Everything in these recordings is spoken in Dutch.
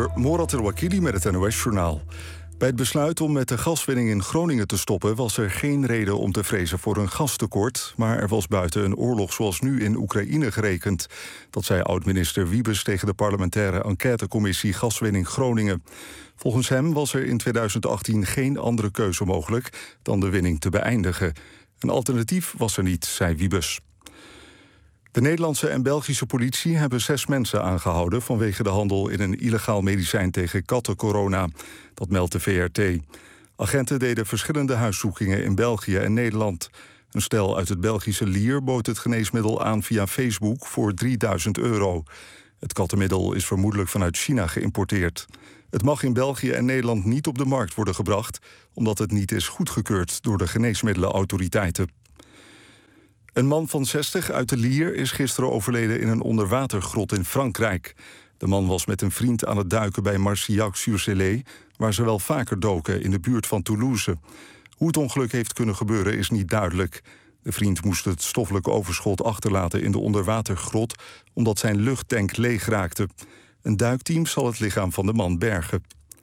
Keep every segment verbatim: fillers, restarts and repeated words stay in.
uur, Morat El-Wakili met het N O S-journaal. Bij het besluit om met de gaswinning in Groningen te stoppen was er geen reden om te vrezen voor een gastekort, maar er was buiten een oorlog zoals nu in Oekraïne gerekend. Dat zei oud-minister Wiebes tegen de parlementaire enquêtecommissie Gaswinning Groningen. Volgens hem was er in tweeduizend achttien geen andere keuze mogelijk dan de winning te beëindigen. Een alternatief was er niet, zei Wiebes. De Nederlandse en Belgische politie hebben zes mensen aangehouden vanwege de handel in een illegaal medicijn tegen kattencorona. Dat meldt de V R T. Agenten deden verschillende huiszoekingen in België en Nederland. Een stel uit het Belgische Lier bood het geneesmiddel aan via Facebook voor drieduizend euro. Het kattenmiddel is vermoedelijk vanuit China geïmporteerd. Het mag in België en Nederland niet op de markt worden gebracht, omdat het niet is goedgekeurd door de geneesmiddelenautoriteiten. Een man van zestig uit de Lier is gisteren overleden in een onderwatergrot in Frankrijk. De man was met een vriend aan het duiken bij Marcillac-sur-Célé, waar ze wel vaker doken in de buurt van Toulouse. Hoe het ongeluk heeft kunnen gebeuren is niet duidelijk. De vriend moest het stoffelijke overschot achterlaten in de onderwatergrot, omdat zijn luchttank leeg raakte. Een duikteam zal het lichaam van de man bergen.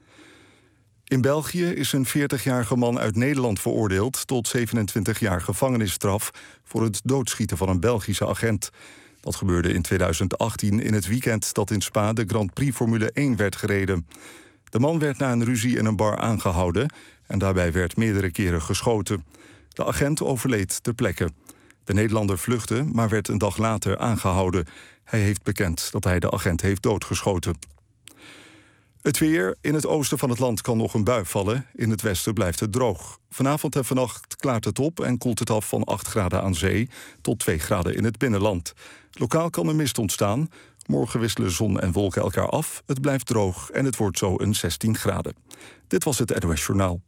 In België is een veertigjarige man uit Nederland veroordeeld tot zevenentwintig jaar gevangenisstraf voor het doodschieten van een Belgische agent. Dat gebeurde in tweeduizend achttien in het weekend dat in Spa de Grand Prix Formule één werd gereden. De man werd na een ruzie in een bar aangehouden en daarbij werd meerdere keren geschoten. De agent overleed ter plekke. De Nederlander vluchtte, maar werd een dag later aangehouden. Hij heeft bekend dat hij de agent heeft doodgeschoten. Het weer. In het oosten van het land kan nog een bui vallen. In het westen blijft het droog. Vanavond en vannacht klaart het op en koelt het af van acht graden aan zee tot twee graden in het binnenland. Lokaal kan er mist ontstaan. Morgen wisselen zon en wolken elkaar af. Het blijft droog en het wordt zo een zestien graden. Dit was het N O S Journaal.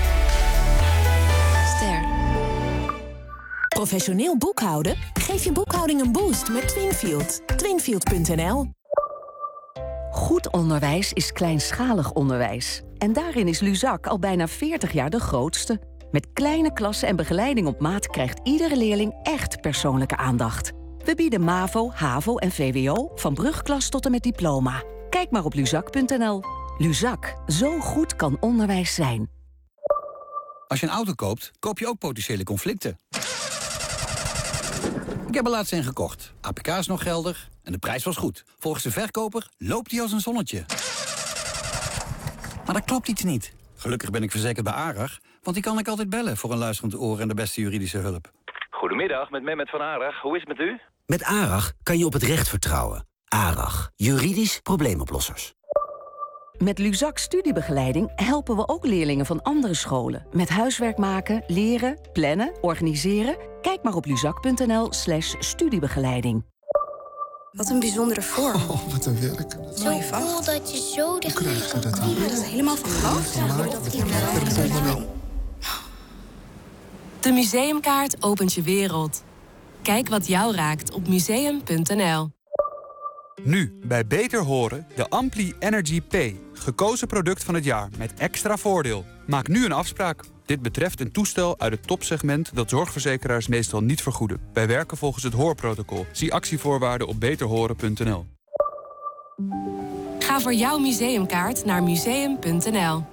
Ster. Professioneel boekhouden? Geef je boekhouding een boost met Twinfield. Twinfield punt n l. Goed onderwijs is kleinschalig onderwijs. En daarin is Luzak al bijna veertig jaar de grootste. Met kleine klassen en begeleiding op maat krijgt iedere leerling echt persoonlijke aandacht. We bieden MAVO, HAVO en V W O van brugklas tot en met diploma. Kijk maar op luzak punt n l. Luzak, zo goed kan onderwijs zijn. Als je een auto koopt, koop je ook potentiële conflicten. Ik heb er laatst een gekocht. A P K is nog geldig en de prijs was goed. Volgens de verkoper loopt hij als een zonnetje. Maar daar klopt iets niet. Gelukkig ben ik verzekerd bij ARAG, want die kan ik altijd bellen voor een luisterend oor en de beste juridische hulp. Goedemiddag, met Mehmet van ARAG. Hoe is het met u? Met ARAG kan je op het recht vertrouwen. ARAG, juridisch probleemoplossers. Met Luzak studiebegeleiding helpen we ook leerlingen van andere scholen. Met huiswerk maken, leren, plannen, organiseren. Kijk maar op luzak punt n l slash studiebegeleiding. Wat een bijzondere vorm. Oh, wat een werk. Zo cool dat je zo dichtbij kan komen. Dat is helemaal van hout. De Museumkaart opent je wereld. Kijk wat jou raakt op museum punt n l. Nu, bij Beter Horen, de Ampli Energy P. Gekozen product van het jaar met extra voordeel. Maak nu een afspraak. Dit betreft een toestel uit het topsegment dat zorgverzekeraars meestal niet vergoeden. Wij werken volgens het hoorprotocol. Zie actievoorwaarden op beter horen punt n l. Ga voor jouw museumkaart naar museum punt n l.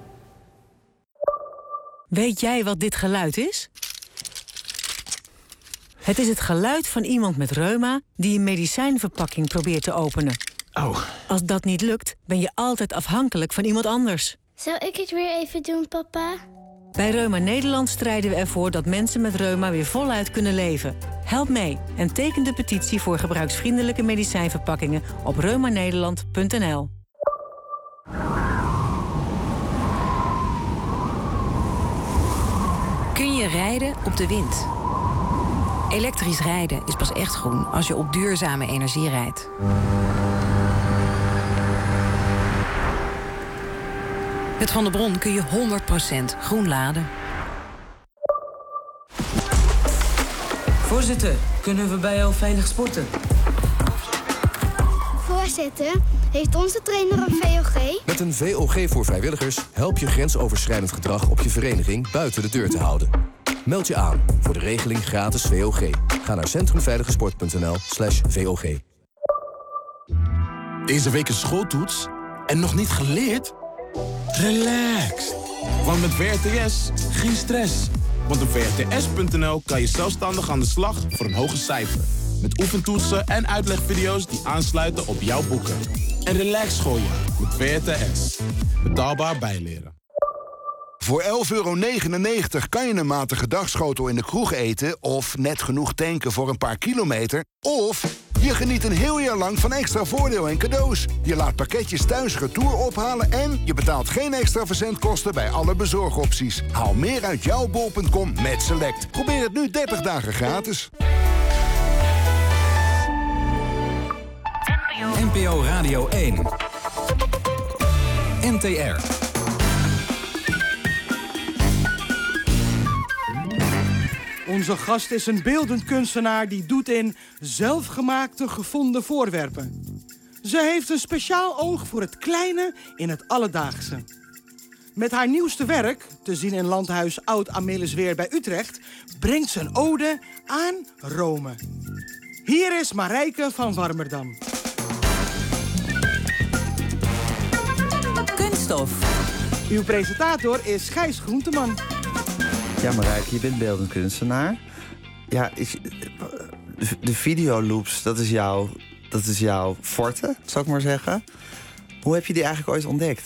Weet jij wat dit geluid is? Het is het geluid van iemand met reuma die een medicijnverpakking probeert te openen. Oh. Als dat niet lukt, ben je altijd afhankelijk van iemand anders. Zal ik het weer even doen, papa? Bij Reuma Nederland strijden we ervoor dat mensen met reuma weer voluit kunnen leven. Help mee en teken de petitie voor gebruiksvriendelijke medicijnverpakkingen op reuma nederland punt n l. Kun je rijden op de wind? Elektrisch rijden is pas echt groen als je op duurzame energie rijdt. Met Van der Bron kun je honderd procent groen laden. Voorzitter, kunnen we bij jou veilig sporten? Voorzitter, heeft onze trainer een V O G? Met een V O G voor vrijwilligers help je grensoverschrijdend gedrag op je vereniging buiten de deur te houden. Meld je aan voor de regeling gratis V O G. Ga naar centrumveiligesport punt n l slash V O G. Deze week een schooltoets? En nog niet geleerd? Relax. Want met V R T S geen stress. Want op V R T S punt N L kan je zelfstandig aan de slag voor een hoger cijfer. Met oefentoetsen en uitlegvideo's die aansluiten op jouw boeken. En relax gooien met V R T S. Betaalbaar bijleren. Voor elf euro negenennegentig kan je een matige dagschotel in de kroeg eten... of net genoeg tanken voor een paar kilometer. Of je geniet een heel jaar lang van extra voordeel en cadeaus. Je laat pakketjes thuis retour ophalen... en je betaalt geen extra verzendkosten bij alle bezorgopties. Haal meer uit jouw bol punt com met Select. Probeer het nu dertig dagen gratis. N P O Radio één. N T R. Onze gast is een beeldend kunstenaar die doet in zelfgemaakte gevonden voorwerpen. Ze heeft een speciaal oog voor het kleine in het alledaagse. Met haar nieuwste werk, te zien in Landhuis Oud-Amelisweer bij Utrecht, brengt ze een ode aan Rome. Hier is Marijke van Warmerdam. Kunststof. Uw presentator is Gijs Groenteman. Ja, Marijke, je bent beeldend kunstenaar. Ja, ik, de videoloops, dat is jouw, dat is jouw forte, zou ik maar zeggen. Hoe heb je die eigenlijk ooit ontdekt?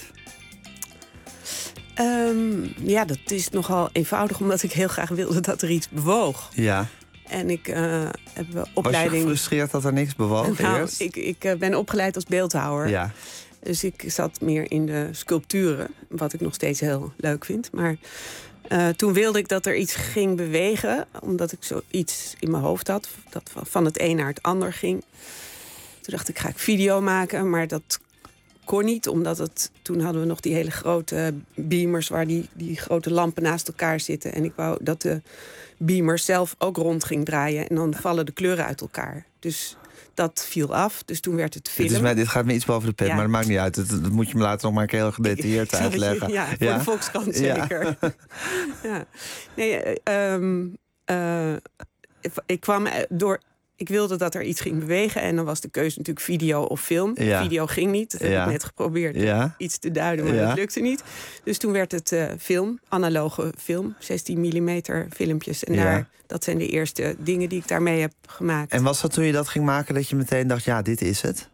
Um, ja, dat is nogal eenvoudig, omdat ik heel graag wilde dat er iets bewoog. Ja. En ik uh, heb een opleiding... Was je gefrustreerd dat er niks bewoog nou, eerst? Ik, ik uh, ben opgeleid als beeldhouwer. Ja. Dus ik zat meer in de sculpturen, wat ik nog steeds heel leuk vind. Maar uh, toen wilde ik dat er iets ging bewegen, omdat ik zoiets in mijn hoofd had, dat van het een naar het ander ging. Toen dacht ik, ga ik video maken, maar dat kon niet, omdat het, toen hadden we nog die hele grote beamers waar die, die grote lampen naast elkaar zitten. En ik wou dat de beamer zelf ook rond ging draaien en dan vallen de kleuren uit elkaar. Dus dat viel af, dus toen werd het film. Dit, is mij, dit gaat me iets boven de pet, ja. maar dat maakt niet uit. Dat, dat moet je me later nog maar een keer heel gedetailleerd uitleggen. Ja, voor ja? de Volkskrant zeker. Ja. ja. Nee, um, uh, ik kwam door... Ik wilde dat er iets ging bewegen en dan was de keuze natuurlijk video of film. Ja. Video ging niet, dat heb ja. ik net geprobeerd ja. iets te duiden, maar ja. dat lukte niet. Dus toen werd het uh, film, analoge film, zestien millimeter filmpjes. En ja. daar, dat zijn de eerste dingen die ik daarmee heb gemaakt. En was dat toen je dat ging maken dat je meteen dacht, ja, dit is het?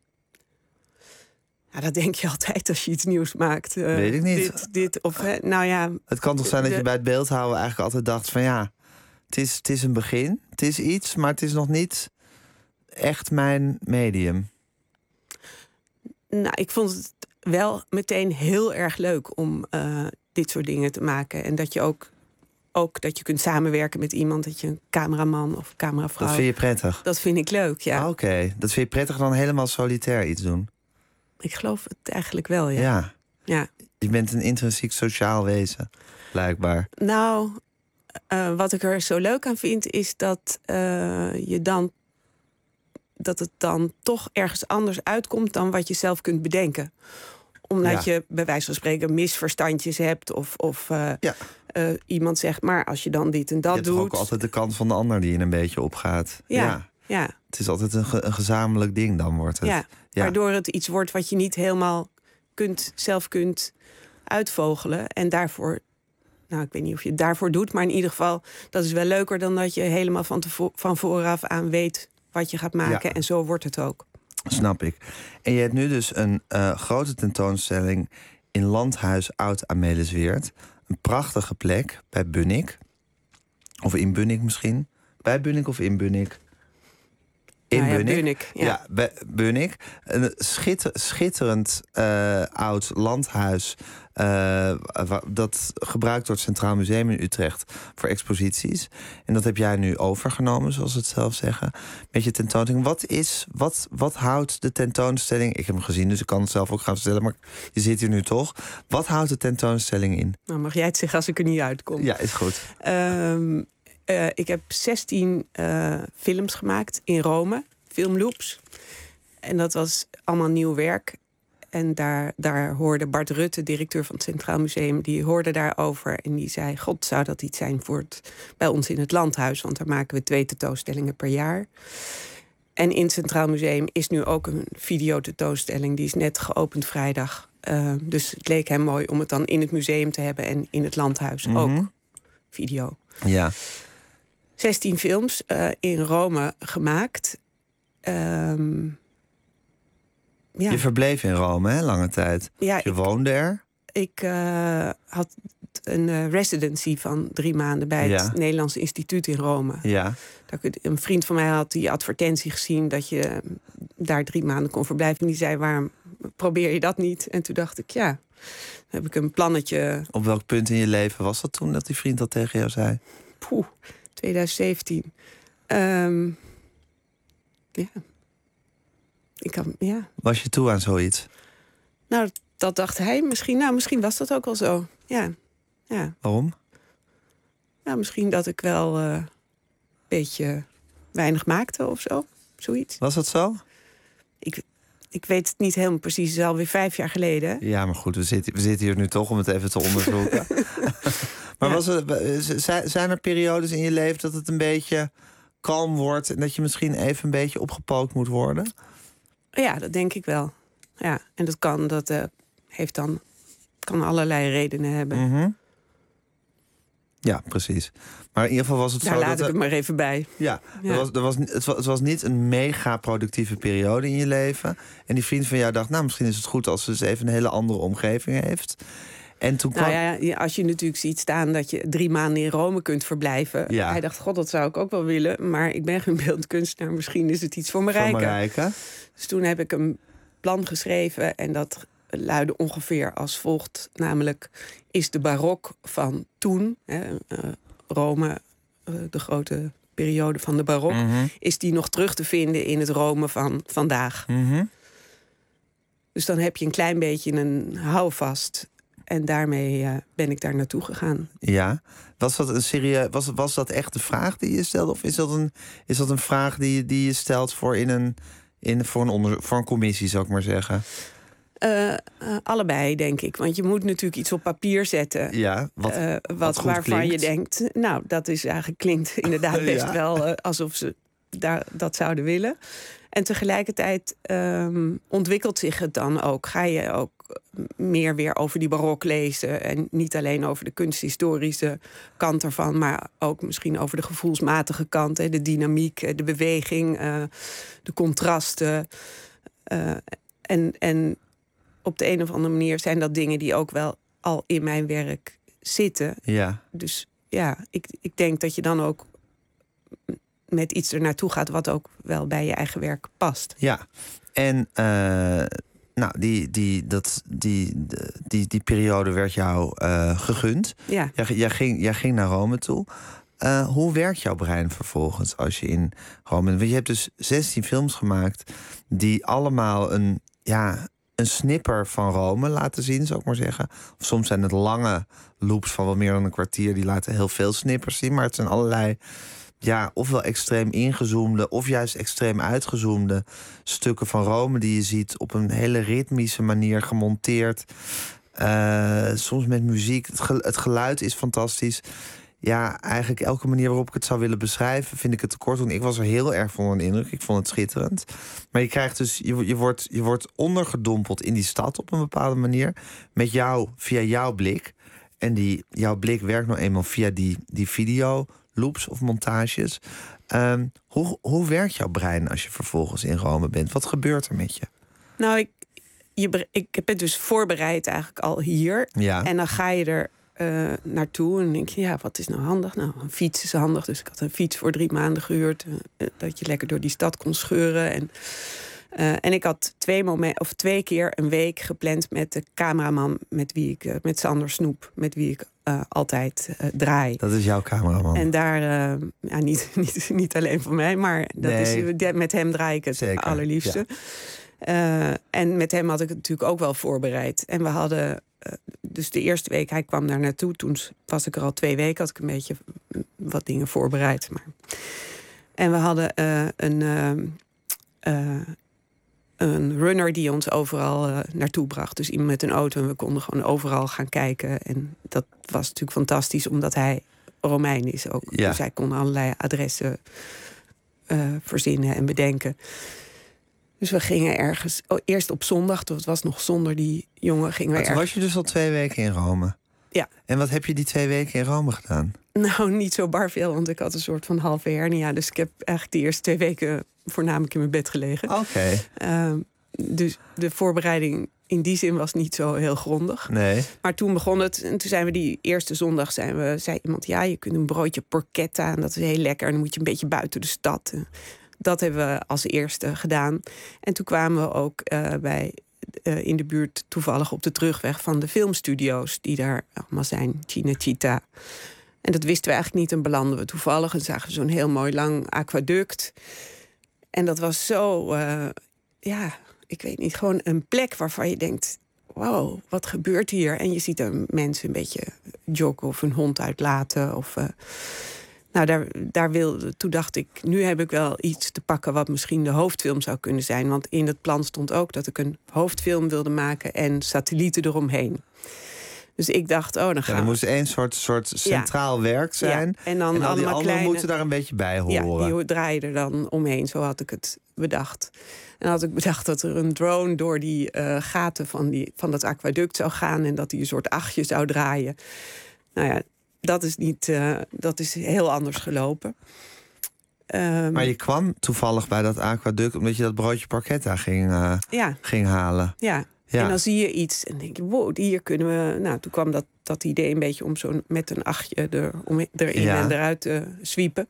Ja, dat denk je altijd als je iets nieuws maakt. Uh, Weet ik niet. Dit, dit, of, uh, nou ja, het kan toch zijn de, dat je bij het beeldhouden eigenlijk altijd dacht van ja... Het is, het is een begin, het is iets, maar het is nog niet echt mijn medium. Nou, ik vond het wel meteen heel erg leuk om uh, dit soort dingen te maken. En dat je ook, ook dat je kunt samenwerken met iemand, dat je een cameraman of cameravrouw... Dat vind je prettig? Dat vind ik leuk, ja. Ah, Oké, okay. Dat vind je prettig dan helemaal solitair iets doen? Ik geloof het eigenlijk wel, ja. Ja. ja. Je bent een intrinsiek sociaal wezen, blijkbaar. Nou... Uh, wat ik er zo leuk aan vind, is dat uh, je dan dat het dan toch ergens anders uitkomt dan wat je zelf kunt bedenken. Omdat ja. je bij wijze van spreken misverstandjes hebt of, of uh, ja. uh, iemand zegt, maar als je dan dit en dat doet... Je hebt ook altijd de kant van de ander die je een beetje opgaat. Ja, ja. ja. Het is altijd een, ge- een gezamenlijk ding dan wordt het. Ja, ja, waardoor het iets wordt wat je niet helemaal kunt, zelf kunt uitvogelen en daarvoor... Nou, ik weet niet of je het daarvoor doet, maar in ieder geval... dat is wel leuker dan dat je helemaal van, tevo- van vooraf aan weet wat je gaat maken. Ja. En zo wordt het ook. Snap ik. En je hebt nu dus een uh, grote tentoonstelling in Landhuis Oud-Amelisweert. Een prachtige plek bij Bunnik. Of in Bunnik misschien. Bij Bunnik of in Bunnik? In nou ja, Bunnik. Bunnik, ja. ja, bij Bunnik. Een schitter, schitterend uh, oud landhuis... Uh, dat gebruikt wordt het Centraal Museum in Utrecht voor exposities. En dat heb jij nu overgenomen, zoals ze het zelf zeggen, met je tentoonstelling. Wat is, wat, wat houdt de tentoonstelling... Ik heb hem gezien, dus ik kan het zelf ook gaan vertellen, maar je zit hier nu toch. Wat houdt de tentoonstelling in? Nou, mag jij het zeggen als ik er niet uitkom? Ja, is goed. Um, uh, ik heb zestien uh, films gemaakt in Rome, filmloops. En dat was allemaal nieuw werk. En daar, daar hoorde Bart Rutte, directeur van het Centraal Museum... die hoorde daarover en die zei... God, zou dat iets zijn voor het, bij ons in het landhuis? Want daar maken we twee tentoonstellingen per jaar. En in het Centraal Museum is nu ook een videotentoonstelling. Die is net geopend vrijdag. Uh, dus het leek hem mooi om het dan in het museum te hebben... en in het landhuis mm-hmm. ook video. Ja. zestien films uh, in Rome gemaakt. Um, ja. Je verbleef in Rome, hè, lange tijd. Ja, je ik, woonde er. Ik uh, had een uh, residency van drie maanden... bij ja. het Nederlands Instituut in Rome. Ja. Een vriend van mij had die advertentie gezien... dat je daar drie maanden kon verblijven. En die zei, waarom probeer je dat niet? En toen dacht ik, ja, dan heb ik een plannetje... Op welk punt in je leven was dat toen dat die vriend dat tegen jou zei? Poeh, twintig zeventien. Um, ja. Ik kan, ja. Was je toe aan zoiets? Nou, dat dacht hij misschien. Nou, misschien was dat ook wel zo. Ja. ja. Waarom? Nou, misschien dat ik wel een uh, beetje weinig maakte of zo. Zoiets. Was dat zo? Ik, ik weet het niet helemaal precies. Het is alweer vijf jaar geleden. Ja, maar goed, we zitten, we zitten hier nu toch om het even te onderzoeken. maar ja. was er, zijn er periodes in je leven dat het een beetje kalm wordt... en dat je misschien even een beetje opgepookt moet worden? Ja, dat denk ik wel. Ja, en dat kan, dat uh, heeft dan, kan allerlei redenen hebben. Mm-hmm. Ja, precies. Maar in ieder geval was het Daar zo... laat dat ik er, het maar even bij. Ja, ja. Er was, er was, het, was, het was niet een mega productieve periode in je leven. En die vriend van jou dacht, nou, misschien is het goed... als ze eens even een hele andere omgeving heeft. En toen kwam... Nou ja, als je natuurlijk ziet staan dat je drie maanden in Rome kunt verblijven... Ja. Hij dacht, god, dat zou ik ook wel willen... maar ik ben geen beeldend kunstenaar, misschien is het iets voor Marijke. Voor Marijke. Dus toen heb ik een plan geschreven en dat luidde ongeveer als volgt. Namelijk, is de barok van toen, hè, uh, Rome, uh, de grote periode van de barok... Mm-hmm. is die nog terug te vinden in het Rome van vandaag. Mm-hmm. Dus dan heb je een klein beetje een houvast... En daarmee uh, ben ik daar naartoe gegaan. Ja, was dat een serie, was, was dat echt de vraag die je stelde? Of is dat een, is dat een vraag die, die je stelt voor, in een, in, voor, een onder, voor een commissie, zou ik maar zeggen? Uh, uh, allebei, denk ik. Want je moet natuurlijk iets op papier zetten. Ja, wat, uh, wat, wat goed waarvan klinkt. je denkt, nou, dat is eigenlijk klinkt inderdaad best ja. wel uh, alsof ze daar, dat zouden willen. En tegelijkertijd um, ontwikkelt zich het dan ook. Ga je ook meer weer over die barok lezen. En niet alleen over de kunsthistorische kant ervan... maar ook misschien over de gevoelsmatige kant. Hè, de dynamiek, de beweging, uh, de contrasten. Uh, en, en op de een of andere manier zijn dat dingen die ook wel al in mijn werk zitten. Ja. Dus ja, ik, ik denk dat je dan ook... met iets er naartoe gaat wat ook wel bij je eigen werk past. Ja, en uh, nou, die, die, dat, die, die, die periode werd jou uh, gegund. Ja. Jij, jij, ging, jij ging naar Rome toe. Uh, hoe werkt jouw brein vervolgens als je in Rome bent? Want je hebt dus zestien films gemaakt... die allemaal een, ja, een snipper van Rome laten zien, zou ik maar zeggen. Of soms zijn het lange loops van wel meer dan een kwartier... die laten heel veel snippers zien, maar het zijn allerlei... ja, ofwel extreem ingezoomde of juist extreem uitgezoomde stukken van Rome die je ziet op een hele ritmische manier gemonteerd. Uh, soms met muziek. Het, gel- het geluid is fantastisch. Ja, eigenlijk elke manier waarop ik het zou willen beschrijven vind ik het te kort doen. Ik was er heel erg van onder de indruk. Ik vond het schitterend. Maar je krijgt dus, je, je, wordt, je wordt ondergedompeld in die stad op een bepaalde manier. Met jou, via jouw blik. En die, jouw blik werkt nou eenmaal via die, die video... loops of montages. Um, hoe, hoe werkt jouw brein als je vervolgens in Rome bent? Wat gebeurt er met je? Nou, ik, je, ik heb het dus voorbereid eigenlijk al hier. Ja. En dan ga je er uh, naartoe en denk je, ja, wat is nou handig? Nou, een fiets is handig. Dus ik had een fiets voor drie maanden gehuurd. Uh, dat je lekker door die stad kon scheuren. En, uh, en ik had twee, moment, of twee keer een week gepland met de cameraman... met wie ik, uh, met Sander Snoep, met wie ik Uh, altijd uh, draai. Dat is jouw cameraman. En daar, uh, ja, niet, niet, niet alleen voor mij, maar dat nee. is, met hem draai ik het Zeker, allerliefste. Ja. Uh, en met hem had ik het natuurlijk ook wel voorbereid. En we hadden, uh, dus de eerste week, hij kwam daar naartoe. Toen was ik er al twee weken, had ik een beetje wat dingen voorbereid. Maar. En we hadden uh, een... Uh, uh, een runner die ons overal uh, naartoe bracht. Dus iemand met een auto en we konden gewoon overal gaan kijken. En dat was natuurlijk fantastisch, omdat hij Romein is ook. Ja. Dus hij kon allerlei adressen uh, verzinnen en bedenken. Dus we gingen ergens, oh, eerst op zondag, het was nog zonder die jongen, gingen we maar toen ergens... was je dus al twee weken in Rome? Ja. En wat heb je die twee weken in Rome gedaan? Nou, niet zo bar veel, want ik had een soort van halve hernia. Dus ik heb eigenlijk de eerste twee weken voornamelijk in mijn bed gelegen. Oké. Okay. Uh, dus de voorbereiding in die zin was niet zo heel grondig. Nee. Maar toen begon het. En toen zijn we die eerste zondag, zijn we, zei iemand... ja, je kunt een broodje porchetta en dat is heel lekker. En dan moet je een beetje buiten de stad. Dat hebben we als eerste gedaan. En toen kwamen we ook uh, bij... Uh, in de buurt toevallig op de terugweg van de filmstudio's... die daar allemaal zijn, Cinecittà. En dat wisten we eigenlijk niet en belanden we toevallig... en zagen we zo'n heel mooi lang aquaduct. En dat was zo, uh, ja, ik weet niet... gewoon een plek waarvan je denkt... wow, wat gebeurt hier? En je ziet er mensen een beetje joggen of een hond uitlaten. Of, uh, nou, daar, daar wilde, toen dacht ik, nu heb ik wel iets te pakken... wat misschien de hoofdfilm zou kunnen zijn. Want in het plan stond ook dat ik een hoofdfilm wilde maken... en satellieten eromheen. Dus ik dacht, oh, dan gaan ja, er moest één soort, soort centraal ja. werk zijn. Ja, en dan en al die anderen kleine... moeten daar een beetje bij horen. Ja, die draaien er dan omheen. Zo had ik het bedacht. En had ik bedacht dat er een drone door die uh, gaten van, die, van dat aquaduct zou gaan... en dat die een soort achtje zou draaien. Nou ja, dat is, niet, uh, dat is heel anders gelopen. Um, maar je kwam toevallig bij dat aquaduct... omdat je dat broodje porchetta ging, uh, ja. ging halen. Ja. Ja. En dan zie je iets en denk je, wow, hier kunnen we... Nou, toen kwam dat, dat idee een beetje om zo met een achtje er, om erin ja. en eruit te zwiepen.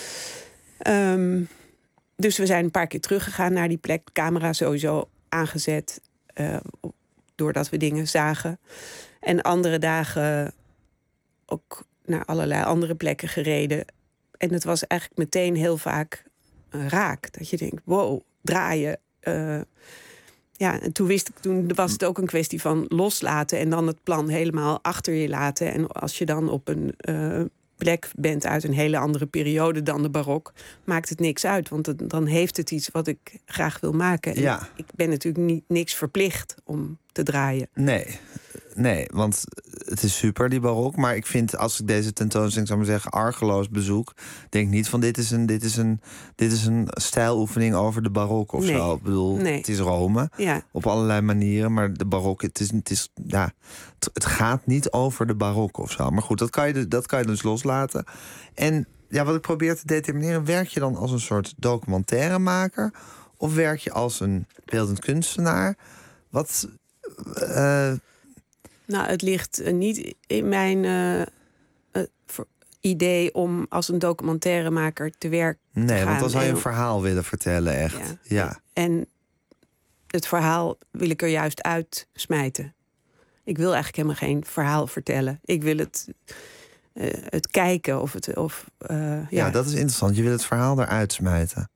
Um, dus we zijn een paar keer teruggegaan naar die plek. Camera sowieso aangezet, uh, doordat we dingen zagen. En andere dagen ook naar allerlei andere plekken gereden. En het was eigenlijk meteen heel vaak uh, raak. Dat je denkt, wow, draaien... Uh, Ja, en toen, wist ik, toen was het ook een kwestie van loslaten... en dan het plan helemaal achter je laten. En als je dan op een uh, plek bent uit een hele andere periode dan de barok... maakt het niks uit, want het, dan heeft het iets wat ik graag wil maken. En ja. Ik ben natuurlijk niet, niks verplicht om te draaien. Nee, nee, want het is super, die barok. Maar ik vind, als ik deze tentoonstelling, zou maar zeggen, argeloos bezoek... denk niet van, dit is een, dit is een, dit is een stijloefening over de barok of nee. zo. Ik bedoel, nee. het is Rome, ja. op allerlei manieren. Maar de barok, het is, het is ja, het, het gaat niet over de barok of zo. Maar goed, dat kan je, dat kan je dus loslaten. En ja, wat ik probeer te determineren... werk je dan als een soort documentairemaker... of werk je als een beeldend kunstenaar? Wat... Uh... Nou, het ligt uh, niet in mijn uh, uh, idee om als een documentairemaker te werk te nee, gaan. Nee, want dan zou je en, een verhaal willen vertellen, echt. Ja. ja. En het verhaal wil ik er juist uitsmijten. Ik wil eigenlijk helemaal geen verhaal vertellen. Ik wil het, uh, het kijken of het... Of, uh, ja. ja, dat is interessant. Je wil het verhaal eruit smijten.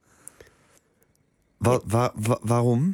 Wa- wa- wa- waarom?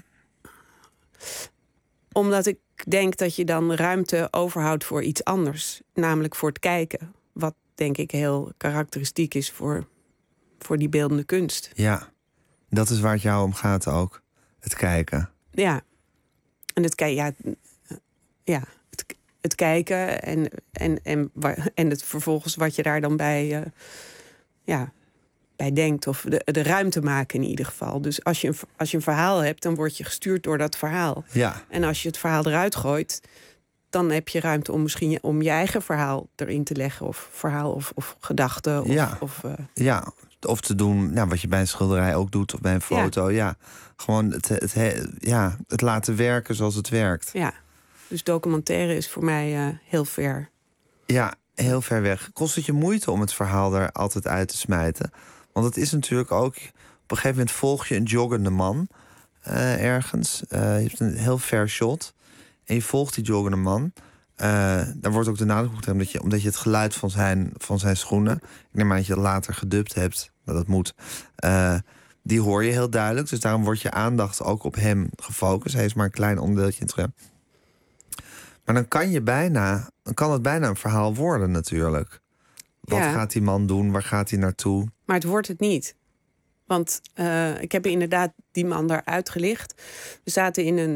Omdat ik denk dat je dan ruimte overhoudt voor iets anders. Namelijk voor het kijken. Wat denk ik heel karakteristiek is voor, voor die beeldende kunst. Ja, dat is waar het jou om gaat ook. Het kijken. Ja. En het, ja, ja, het, het kijken en, en, en, en het vervolgens wat je daar dan bij... Uh, ja, bij denkt. Of de, de ruimte maken in ieder geval. Dus als je, een, als je een verhaal hebt, dan word je gestuurd door dat verhaal. Ja. En als je het verhaal eruit gooit, dan heb je ruimte om misschien je, om je eigen verhaal erin te leggen. Of verhaal of, of gedachten. Of, ja. Of, uh... ja, of te doen nou, wat je bij een schilderij ook doet. Of bij een foto. Ja, ja. Gewoon het, het, het, ja, het laten werken zoals het werkt. Ja, dus documentaire is voor mij uh, heel ver. Ja, heel ver weg. Kost het je moeite om het verhaal er altijd uit te smijten? Want het is natuurlijk ook... Op een gegeven moment volg je een joggende man uh, ergens. Uh, je hebt een heel ver shot. En je volgt die joggende man. Uh, daar wordt ook de nadruk op gedaan, omdat je, omdat je het geluid van zijn, van zijn schoenen... Ik neem aan dat je het later gedubt hebt, dat het moet... Uh, die hoor je heel duidelijk. Dus daarom wordt je aandacht ook op hem gefocust. Hij is maar een klein onderdeeltje in het scherm. Maar dan kan, je bijna, dan kan het bijna een verhaal worden natuurlijk. Wat ja. gaat die man doen? Waar gaat hij naartoe? Maar het wordt het niet. Want uh, ik heb inderdaad die man daar uitgelicht. We zaten in een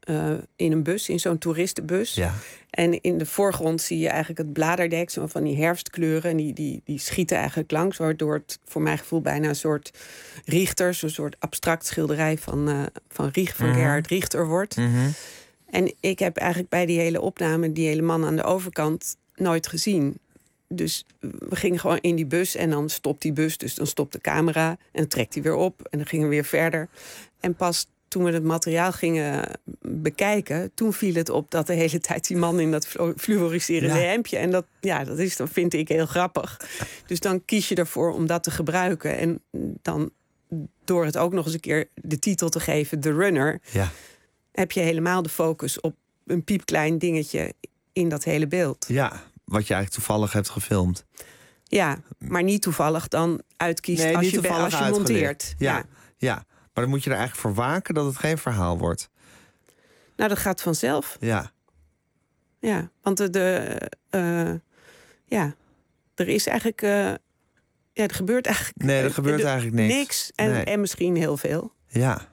uh, in een bus, in zo'n toeristenbus. Ja. En in de voorgrond zie je eigenlijk het bladerdek, zo van die herfstkleuren. En die, die, die schieten eigenlijk langs, waardoor het voor mijn gevoel bijna een soort Richter, zo'n soort abstract schilderij van, uh, van, Riech, van mm-hmm. Gerhard Richter wordt. Mm-hmm. En ik heb eigenlijk bij die hele opname die hele man aan de overkant nooit gezien. Dus we gingen gewoon in die bus en dan stopt die bus. Dus dan stopt de camera en dan trekt hij weer op. En dan gingen we weer verder. En pas toen we het materiaal gingen bekijken, toen viel het op dat de hele tijd die man in dat fluoriserende ja. hemdje. En dat, ja, dat is, dat vind ik heel grappig. Dus dan kies je ervoor om dat te gebruiken. En dan door het ook nog eens een keer de titel te geven, The Runner, ja. heb je helemaal de focus op een piepklein dingetje in dat hele beeld. Ja, wat je eigenlijk toevallig hebt gefilmd. Ja, maar niet toevallig dan uitkiest nee, als, je, als je monteert. Ja, ja. ja, maar dan moet je er eigenlijk voor waken dat het geen verhaal wordt. Nou, dat gaat vanzelf. Ja. Ja, want de... de uh, ja, er is eigenlijk... Uh, ja, er gebeurt eigenlijk... Nee, er gebeurt uh, eigenlijk niks. Niks en, nee. en misschien heel veel. Ja.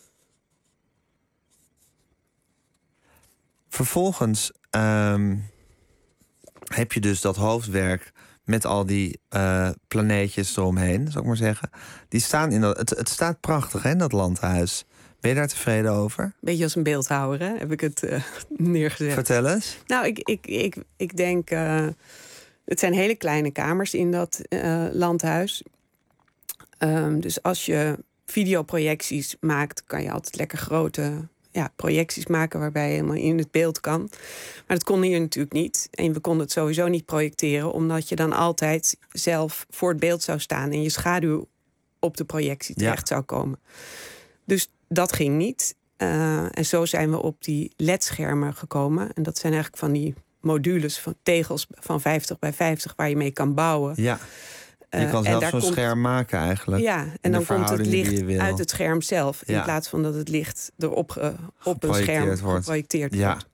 Vervolgens um, heb je dus dat hoofdwerk met al die uh, planeetjes eromheen, zou ik maar zeggen. Die staan in dat, het, het staat prachtig, hè, in dat landhuis. Ben je daar tevreden over? Beetje als een beeldhouwer, hè? Heb ik het uh, neergezet. Vertel eens. Nou, ik, ik, ik, ik denk... Uh, het zijn hele kleine kamers in dat uh, landhuis. Um, dus als je videoprojecties maakt, kan je altijd lekker grote ja, projecties maken waarbij je helemaal in het beeld kan. Maar dat kon hier natuurlijk niet. En we konden het sowieso niet projecteren, omdat je dan altijd zelf voor het beeld zou staan en je schaduw op de projectie terecht ja. zou komen. Dus dat ging niet. Uh, en zo zijn we op die L E D-schermen gekomen. En dat zijn eigenlijk van die modules van tegels van vijftig bij vijftig waar je mee kan bouwen. Ja. Je kan uh, zelf zo'n komt... scherm maken eigenlijk. Ja, en dan komt het licht uit het scherm zelf. Ja. In plaats van dat het licht erop uh, op een scherm wordt. geprojecteerd ja. wordt.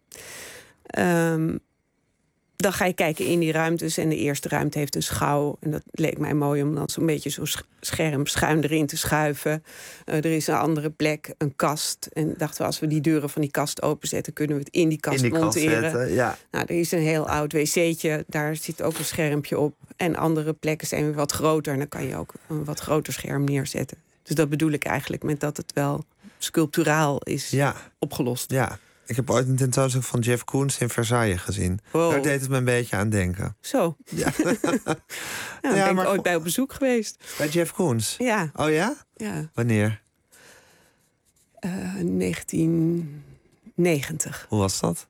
Um, dan ga je kijken in die ruimtes. En de eerste ruimte heeft een schouw. En dat leek mij mooi om dan zo'n beetje zo'n scherm schuin erin te schuiven. Uh, er is een andere plek, een kast. En dachten we, als we die deuren van die kast openzetten, kunnen we het in die kast in die monteren. Kast zetten, ja. Nou, er is een heel oud wc'tje. Daar zit ook een schermpje op. En andere plekken zijn weer wat groter. En dan kan je ook een wat groter scherm neerzetten. Dus dat bedoel ik eigenlijk met dat het wel sculpturaal is ja. opgelost. Ja. Ik heb ooit een tentoonstelling van Jeff Koons in Versailles gezien. Wow. Daar deed het me een beetje aan denken. Zo. Ja, ja, ja ben maar... ik ooit bij op bezoek geweest. Bij Jeff Koons? Ja. Oh ja? Ja. Wanneer? Uh, negentien negentig. Hoe was dat?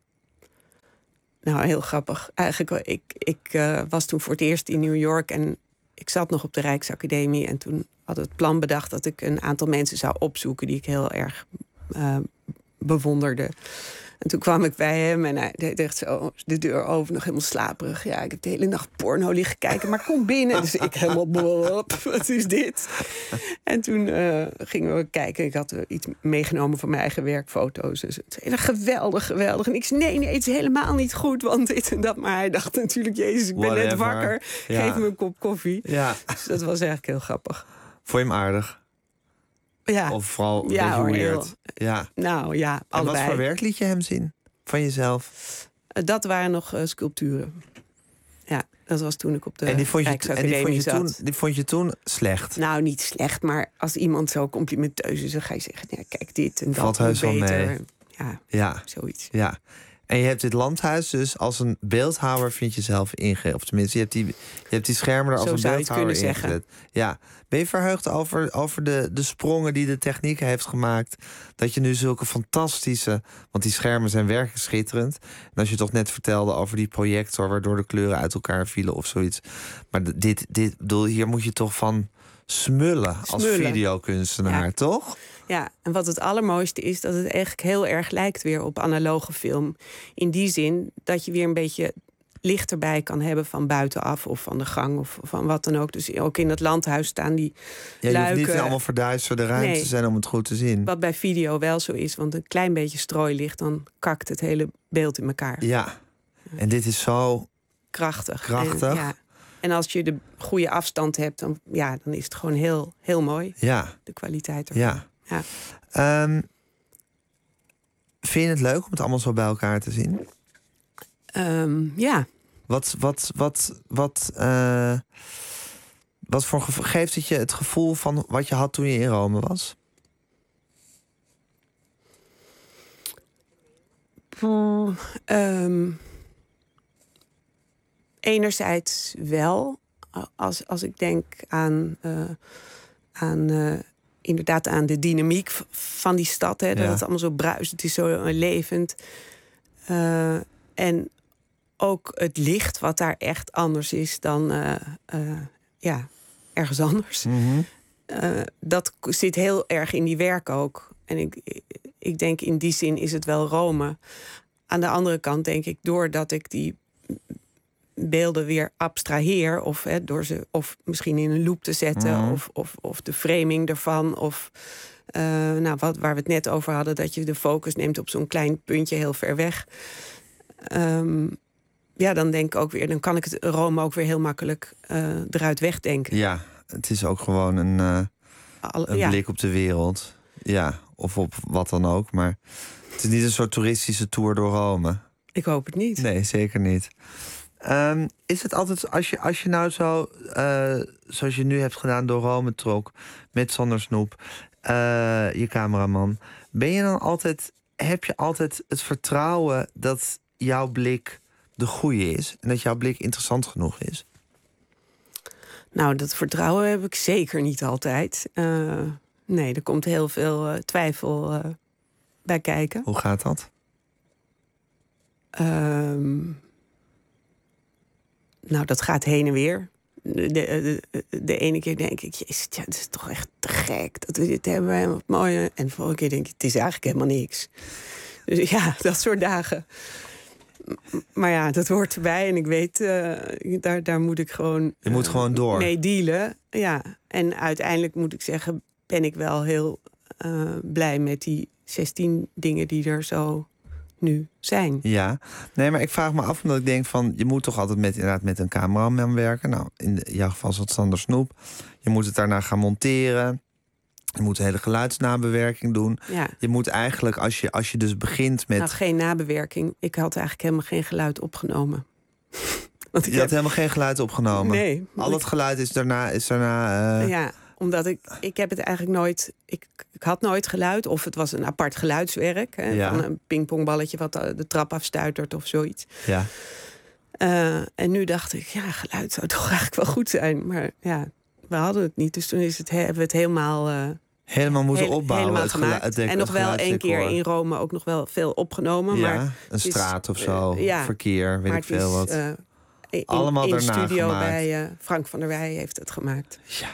Nou, heel grappig. Eigenlijk, ik, ik uh, was toen voor het eerst in New York en ik zat nog op de Rijksacademie. En toen hadden we het plan bedacht dat ik een aantal mensen zou opzoeken die ik heel erg uh, bewonderde. En toen kwam ik bij hem en hij deed echt zo de deur open, nog helemaal slaperig. Ja, ik heb de hele nacht porno liggen kijken, maar kom binnen. Dus ik helemaal, blop, wat is dit? En toen uh, gingen we kijken. Ik had uh, iets meegenomen van mijn eigen werkfoto's. Dus het is geweldig, geweldig. En ik zei, nee, nee, het is helemaal niet goed, want dit en dat. Maar hij dacht natuurlijk, jezus, ik ben Whatever. net wakker. Ja. Geef me een kop koffie. Ja. Dus dat was eigenlijk heel grappig. Vond je hem aardig? Ja. Of vooral een ja, beetje hoor, weird? Heel, ja. Nou ja, allebei. En wat voor werk liet je hem zien? Van jezelf? Dat waren nog uh, sculpturen. Ja, dat was toen ik op de en die vond je, Rijksacademie en die vond je zat. Toen, die vond je toen slecht? Nou, niet slecht, maar als iemand zo complimenteus is, dan ga je zeggen, ja, kijk dit en dat. Valt heus wel beter. mee. Ja, ja, zoiets. Ja. En je hebt dit landhuis dus als een beeldhouwer, vind je zelf ingezet. Of tenminste, je hebt die, je hebt die schermen er als Zo een zou je het beeldhouwer kunnen ingezet. zeggen. Ja. Ben je verheugd over, over de, de sprongen die de techniek heeft gemaakt? Dat je nu zulke fantastische... Want die schermen zijn werkelijk schitterend. En als je toch net vertelde over die projector, waardoor de kleuren uit elkaar vielen of zoiets. Maar dit, dit bedoel, hier moet je toch van smullen, als Smullen. videokunstenaar, Ja. toch? Ja, en wat het allermooiste is, dat het eigenlijk heel erg lijkt weer op analoge film. In die zin dat je weer een beetje licht erbij kan hebben van buitenaf of van de gang of van wat dan ook. Dus ook in dat landhuis staan die Ja, je luiken. hoeft niet allemaal verduisterde ruimte Nee. te zijn om het goed te zien. Wat bij video wel zo is, want een klein beetje strooilicht, dan kakt het hele beeld in elkaar. Ja, en dit is zo Krachtig. krachtig. En, ja. en als je de goede afstand hebt, dan, ja, dan is het gewoon heel, heel mooi. Ja. De kwaliteit ervan. Ja. Ja. Um, vind je het leuk om het allemaal zo bij elkaar te zien? Um, ja. Wat, wat, wat, wat, uh, wat voor gevo- geeft het je het gevoel van wat je had toen je in Rome was? Poeh, um, enerzijds wel. Als, als ik denk aan, uh, aan uh, inderdaad aan de dynamiek van die stad. Hè, dat Ja. het allemaal zo bruist. Het is zo levend. Uh, en ook het licht wat daar echt anders is dan uh, uh, ja, ergens anders. Mm-hmm. Uh, dat zit heel erg in die werk ook. En ik, ik denk in die zin is het wel Rome. Aan de andere kant denk ik, doordat ik die beelden weer abstraheer, of, hè, door ze of misschien in een loop te zetten, Mm. of, of, of de framing ervan, of uh, nou, wat, waar we het net over hadden, dat je de focus neemt op zo'n klein puntje heel ver weg. Um, ja, dan denk ik ook weer, dan kan ik het Rome ook weer heel makkelijk uh, eruit wegdenken. Ja, het is ook gewoon een, uh, Al, een ja. blik op de wereld. Ja, of op wat dan ook. Maar het is niet een soort toeristische tour door Rome. Ik hoop het niet. Nee, zeker niet. Um, is het altijd, als je, als je nou zo, uh, zoals je nu hebt gedaan, door Rome trok, met Sander Snoep, uh, je cameraman, ben je dan altijd, heb je altijd het vertrouwen dat jouw blik de goede is en dat jouw blik interessant genoeg is? Nou, dat vertrouwen heb ik zeker niet altijd. Uh, nee, er komt heel veel uh, twijfel uh, bij kijken. Hoe gaat dat? Um, nou, dat gaat heen en weer. De, de, de, de ene keer denk ik, jezus, ja, dat is toch echt te gek dat we dit hebben. En wat mooi. En de volgende keer denk ik, het is eigenlijk helemaal niks. Dus ja, dat soort dagen. Maar ja, dat hoort erbij. En ik weet, uh, daar, daar moet ik gewoon... Je moet uh, gewoon door. Mee dealen. Ja. En uiteindelijk moet ik zeggen, ben ik wel heel uh, blij met die zestien dingen die er zo nu zijn. Ja, nee, maar ik vraag me af omdat ik denk van, je moet toch altijd met, inderdaad met een cameraman werken. Nou, in jouw geval is dat Sander Snoep. Je moet het daarna gaan monteren. Je moet een hele geluidsnabewerking doen. Ja. Je moet eigenlijk, als je, als je dus begint met... Nou, geen nabewerking. Ik had eigenlijk helemaal geen geluid opgenomen. Want ik je heb... had helemaal geen geluid opgenomen? Nee. Al dat geluid is daarna... Is daarna uh... Ja, omdat ik... Ik heb het eigenlijk nooit... Ik, ik had nooit geluid. Of het was een apart geluidswerk. Hè, ja. Van een pingpongballetje wat de trap afstuitert of zoiets. Ja. Uh, en nu dacht ik, ja, geluid zou toch eigenlijk wel goed zijn. Maar ja, we hadden het niet. Dus toen is het, hebben we het helemaal... Uh, Helemaal moeten Heel, opbouwen. Helemaal het gemaakt. Gelu- het en nog wel één keer in Rome ook nog wel veel opgenomen. Ja, maar een straat of zo, uh, ja, verkeer, weet ik veel wat. Uh, in, Allemaal in daarna studio gemaakt. bij uh, Frank van der Wij heeft het gemaakt. Ja.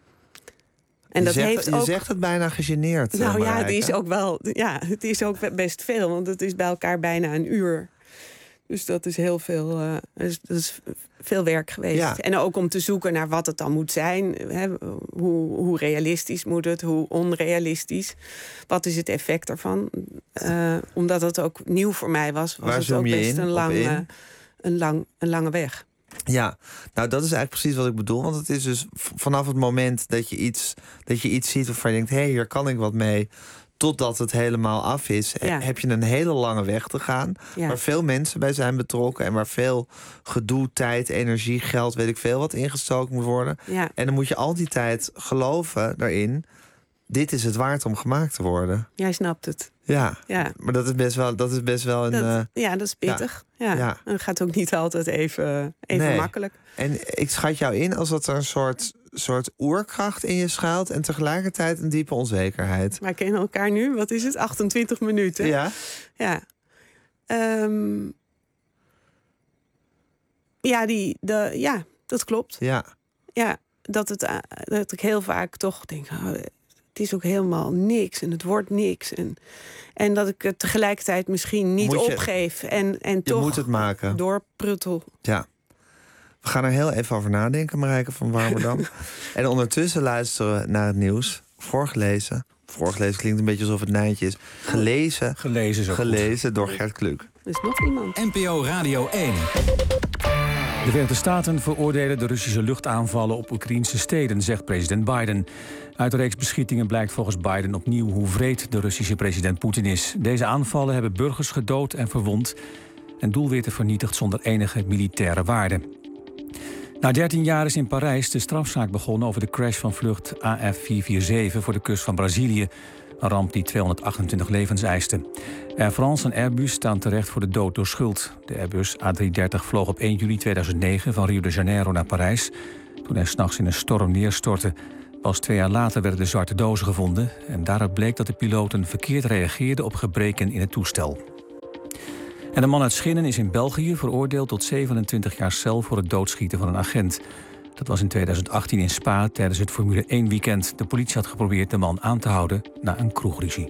En je dat zegt, heeft je ook... zegt het bijna gegeneerd. Nou uh, ja, het is ook wel. Ja, het is ook best veel, want het is bij elkaar bijna een uur. Dus dat is heel veel, uh, dus, dat is veel werk geweest. Ja. En ook om te zoeken naar wat het dan moet zijn. Hè, hoe, hoe realistisch moet het, hoe onrealistisch. Wat is het effect ervan? Uh, omdat het ook nieuw voor mij was, was Waar het ook best in, een, lang, uh, een, lang, een lange weg. Ja, nou dat is eigenlijk precies wat ik bedoel. Want het is dus vanaf het moment dat je iets, dat je iets ziet waarvan je denkt, hé, hey, hier kan ik wat mee, totdat het helemaal af is, Ja. heb je een hele lange weg te gaan. Ja. Waar veel mensen bij zijn betrokken en waar veel gedoe, tijd, energie, geld, weet ik veel wat ingestoken moet worden. Ja. En dan moet je al die tijd geloven daarin, dit is het waard om gemaakt te worden. Jij snapt het. Ja, Ja. maar dat is best wel, dat is best wel een... Dat, uh, ja, dat is pittig. Ja. Ja. Ja. En het gaat ook niet altijd even, even Nee. makkelijk. En ik schat jou in als dat er een soort, soort oerkracht in je schuilt en tegelijkertijd een diepe onzekerheid. Wij kennen elkaar nu, wat is het, achtentwintig minuten? Ja. Ja. Um, ja, die, de, ja, dat klopt. Ja. Ja, dat, het, uh, dat ik heel vaak toch denk, oh, het is ook helemaal niks en het wordt niks. En, en dat ik het tegelijkertijd misschien niet Moet je- opgeef en, en Je toch moet het maken. doorpruttel. Ja. We gaan er heel even over nadenken, Marijke van Warmerdam. En ondertussen luisteren we naar het nieuws. Voorgelezen. Voorgelezen klinkt een beetje alsof het Nijntje is. Gelezen. Gelezen is ook Gelezen door Gert Kluk. Er is nog iemand. N P O Radio één. De Verenigde Staten veroordelen de Russische luchtaanvallen op Oekraïnse steden, zegt president Biden. Uit de reeks beschietingen blijkt volgens Biden opnieuw hoe wreed de Russische president Poetin is. Deze aanvallen hebben burgers gedood en verwond en doelwitten vernietigd zonder enige militaire waarde. Na dertien jaar is in Parijs de strafzaak begonnen over de crash van vlucht A F vier vier zeven voor de kust van Brazilië. Een ramp die tweehonderdachtentwintig levens eiste. Air France en Airbus staan terecht voor de dood door schuld. De Airbus A driehonderddertig vloog op één juli tweeduizend negen van Rio de Janeiro naar Parijs. Toen hij 's nachts in een storm neerstortte. Pas twee jaar later werden de zwarte dozen gevonden. En daaruit bleek dat de piloten verkeerd reageerden op gebreken in het toestel. En een man uit Schinnen is in België veroordeeld tot zevenentwintig jaar cel voor het doodschieten van een agent. Dat was in tweeduizend achttien in Spa tijdens het Formule één weekend. De politie had geprobeerd de man aan te houden na een kroegruzie.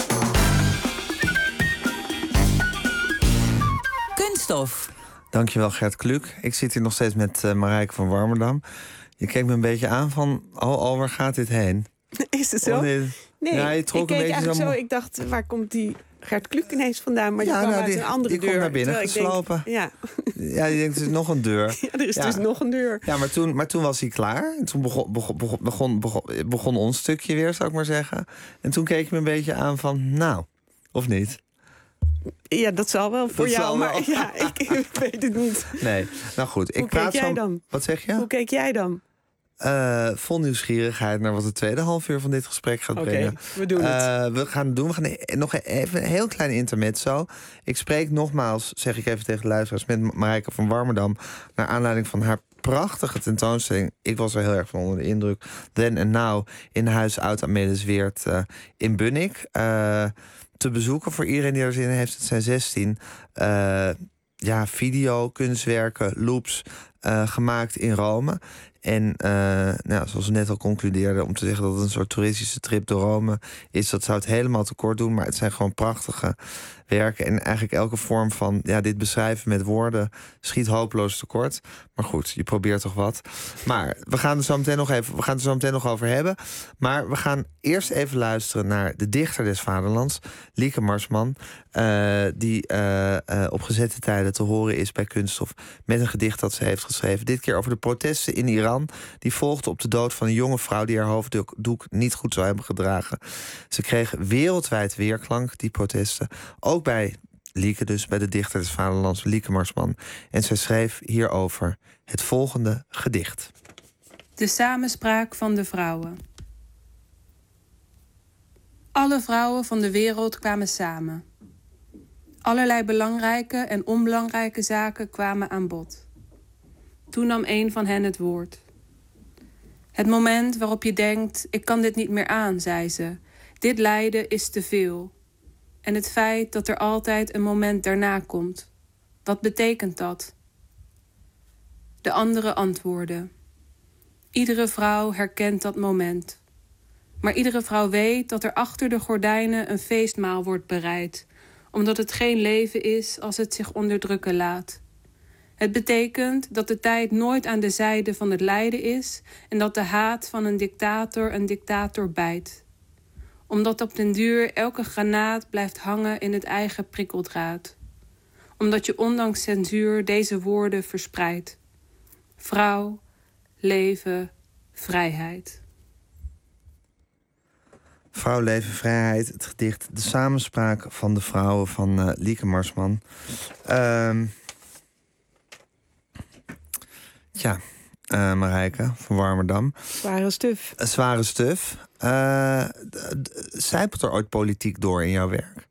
Kunststof. Dankjewel Gert Kluk. Ik zit hier nog steeds met uh, Marijke van Warmerdam. Je keek me een beetje aan van, oh, oh waar gaat dit heen? Is het zo? Nee, nee ja, je trok ik keek een beetje eigenlijk zo... zo... Ik dacht, waar komt die Gert Kluk ineens vandaan? Maar die ja, kwam nou, uit die, een andere die deur. komt naar binnen geslopen. Denk, ja. ja, je denkt, er is nog een deur. Ja, er is ja. dus nog een deur. Ja, maar toen, maar toen was hij klaar. En toen begon, begon, begon, begon, begon, begon ons stukje weer, zou ik maar zeggen. En toen keek je me een beetje aan van, nou, of niet? Ja, dat zal wel voor dat jou, maar wel. ja, ik, ik weet het niet. Nee, nou goed. Hoe ik praat keek jij zo... dan? Wat zeg je? Hoe keek jij dan? Uh, vol nieuwsgierigheid naar wat de tweede half uur van dit gesprek gaat okay, brengen. we doen uh, het. We gaan het doen. We gaan nog even een heel klein intermezzo. Ik spreek nogmaals, zeg ik even tegen de luisteraars, met Marijke van Warmerdam, naar aanleiding van haar prachtige tentoonstelling. Ik was er heel erg van onder de indruk. Then and Now in Huis Oud Amelis Weert uh, in Bunnik. Uh, te bezoeken voor iedereen die er zin in heeft. Het zijn zestien uh, ja, video, kunstwerken, loops uh, gemaakt in Rome. En uh, nou, zoals we net al concludeerden, om te zeggen dat het een soort toeristische trip door Rome is, dat zou het helemaal tekort doen. Maar het zijn gewoon prachtige werken. En eigenlijk elke vorm van ja, dit beschrijven met woorden schiet hopeloos tekort. Maar goed, je probeert toch wat. Maar we gaan er zo meteen nog even, we gaan het er zo meteen nog over hebben. Maar we gaan eerst even luisteren naar de dichter des vaderlands, Lieke Marsman. Uh, die uh, uh, op gezette tijden te horen is bij Kunststof met een gedicht dat ze heeft geschreven. Dit keer over de protesten in Iran. Die volgden op de dood van een jonge vrouw die haar hoofddoek niet goed zou hebben gedragen. Ze kreeg wereldwijd weerklank, die protesten. Ook bij Lieke, dus bij de dichter des vaderlands, Lieke Marsman. En zij schreef hierover het volgende gedicht. De samenspraak van de vrouwen. Alle vrouwen van de wereld kwamen samen. Allerlei belangrijke en onbelangrijke zaken kwamen aan bod. Toen nam een van hen het woord. Het moment waarop je denkt, ik kan dit niet meer aan, zei ze. Dit lijden is te veel. En het feit dat er altijd een moment daarna komt. Wat betekent dat? De andere antwoordde. Iedere vrouw herkent dat moment. Maar iedere vrouw weet dat er achter de gordijnen een feestmaal wordt bereid, omdat het geen leven is als het zich onderdrukken laat. Het betekent dat de tijd nooit aan de zijde van het lijden is en dat de haat van een dictator een dictator bijt. Omdat op den duur elke granaat blijft hangen in het eigen prikkeldraad. Omdat je ondanks censuur deze woorden verspreidt. Vrouw, leven, vrijheid. Vrouw, leven, vrijheid. Het gedicht De samenspraak van de vrouwen van uh, Lieke Marsman. Uh, ja, uh, Marijke van Warmerdam. Zware stuf. Uh, zware stuf. Uh, zijpelt er ooit politiek door in jouw werk?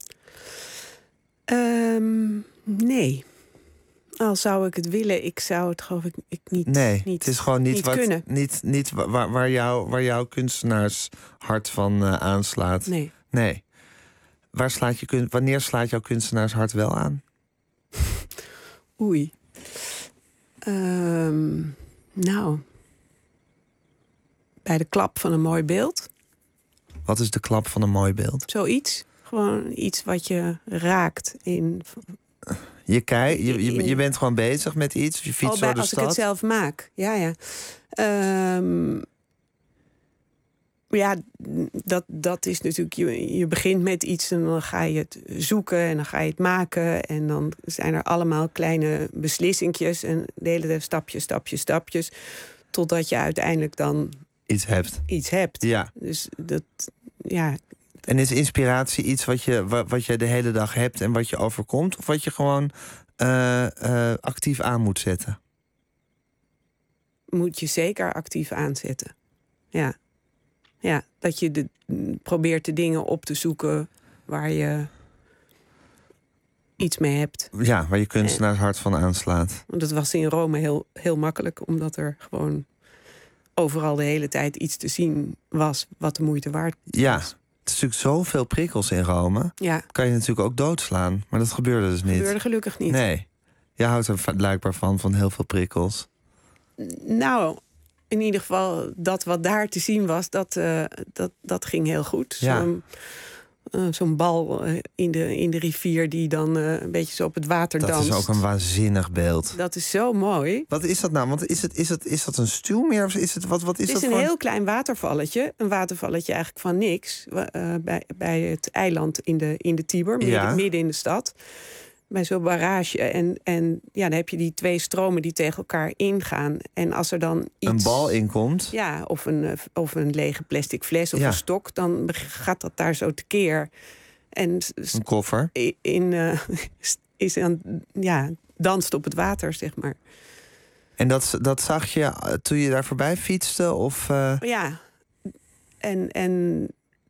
Um, nee. Al zou ik het willen, ik zou het geloof ik, ik niet, nee, niet het is gewoon niet, niet wat, kunnen. Niet, niet waar, waar, jou, waar jouw kunstenaarshart van uh, aanslaat. Nee. Nee. Waar slaat je, wanneer slaat jouw kunstenaarshart wel aan? Oei. Um, nou. Bij de klap van een mooi beeld. Wat is de klap van een mooi beeld? Zoiets. Gewoon iets wat je raakt in... Je, kei, je, je, je bent gewoon bezig met iets, je fietst bij, door de als stad. Als ik het zelf maak, ja, ja. Um, Ja, dat, dat is natuurlijk... Je, je begint met iets en dan ga je het zoeken en dan ga je het maken. En dan zijn er allemaal kleine beslissingjes. En de hele tijd stapjes, stapjes, stapjes. Totdat je uiteindelijk dan... Iets hebt. Iets hebt. Ja. Dus dat... Ja. En is inspiratie iets wat je, wat, wat je de hele dag hebt en wat je overkomt? Of wat je gewoon uh, uh, actief aan moet zetten? Moet je zeker actief aanzetten. Ja. Ja, dat je de, probeert de dingen op te zoeken waar je iets mee hebt. Ja, waar je kunstenaar het hart van aanslaat. Want dat was in Rome heel, heel makkelijk, omdat er gewoon overal de hele tijd iets te zien was wat de moeite waard was. Ja, het is natuurlijk zoveel prikkels in Rome. Ja. Kan je natuurlijk ook doodslaan, maar dat gebeurde dus niet. Dat gebeurde gelukkig niet. Nee, je houdt er blijkbaar van, van heel veel prikkels. Nou, in ieder geval dat wat daar te zien was, dat, uh, dat, dat ging heel goed. Ja. Zo'n uh, zo'n bal uh, in, de, in de rivier die dan uh, een beetje zo op het water dat danst. Dat is ook een waanzinnig beeld. Dat is zo mooi. Wat is dat nou? Want is, het, is, het, is dat een stuwmeer? Of is het, wat, wat is het is dat een voor... heel klein watervalletje. Een watervalletje eigenlijk van niks. Uh, bij, bij het eiland in de, in de Tiber, midden, Ja. midden in de stad. Bij zo'n barrage. En, en ja, dan heb je die twee stromen die tegen elkaar ingaan. En als er dan iets... Een bal inkomt? Ja, of een, of een lege plastic fles of Ja. een stok. Dan gaat dat daar zo tekeer. En een koffer? In, uh, is dan, ja, danst op het water, zeg maar. En dat, dat zag je toen je daar voorbij fietste? Of, uh... Ja. En, en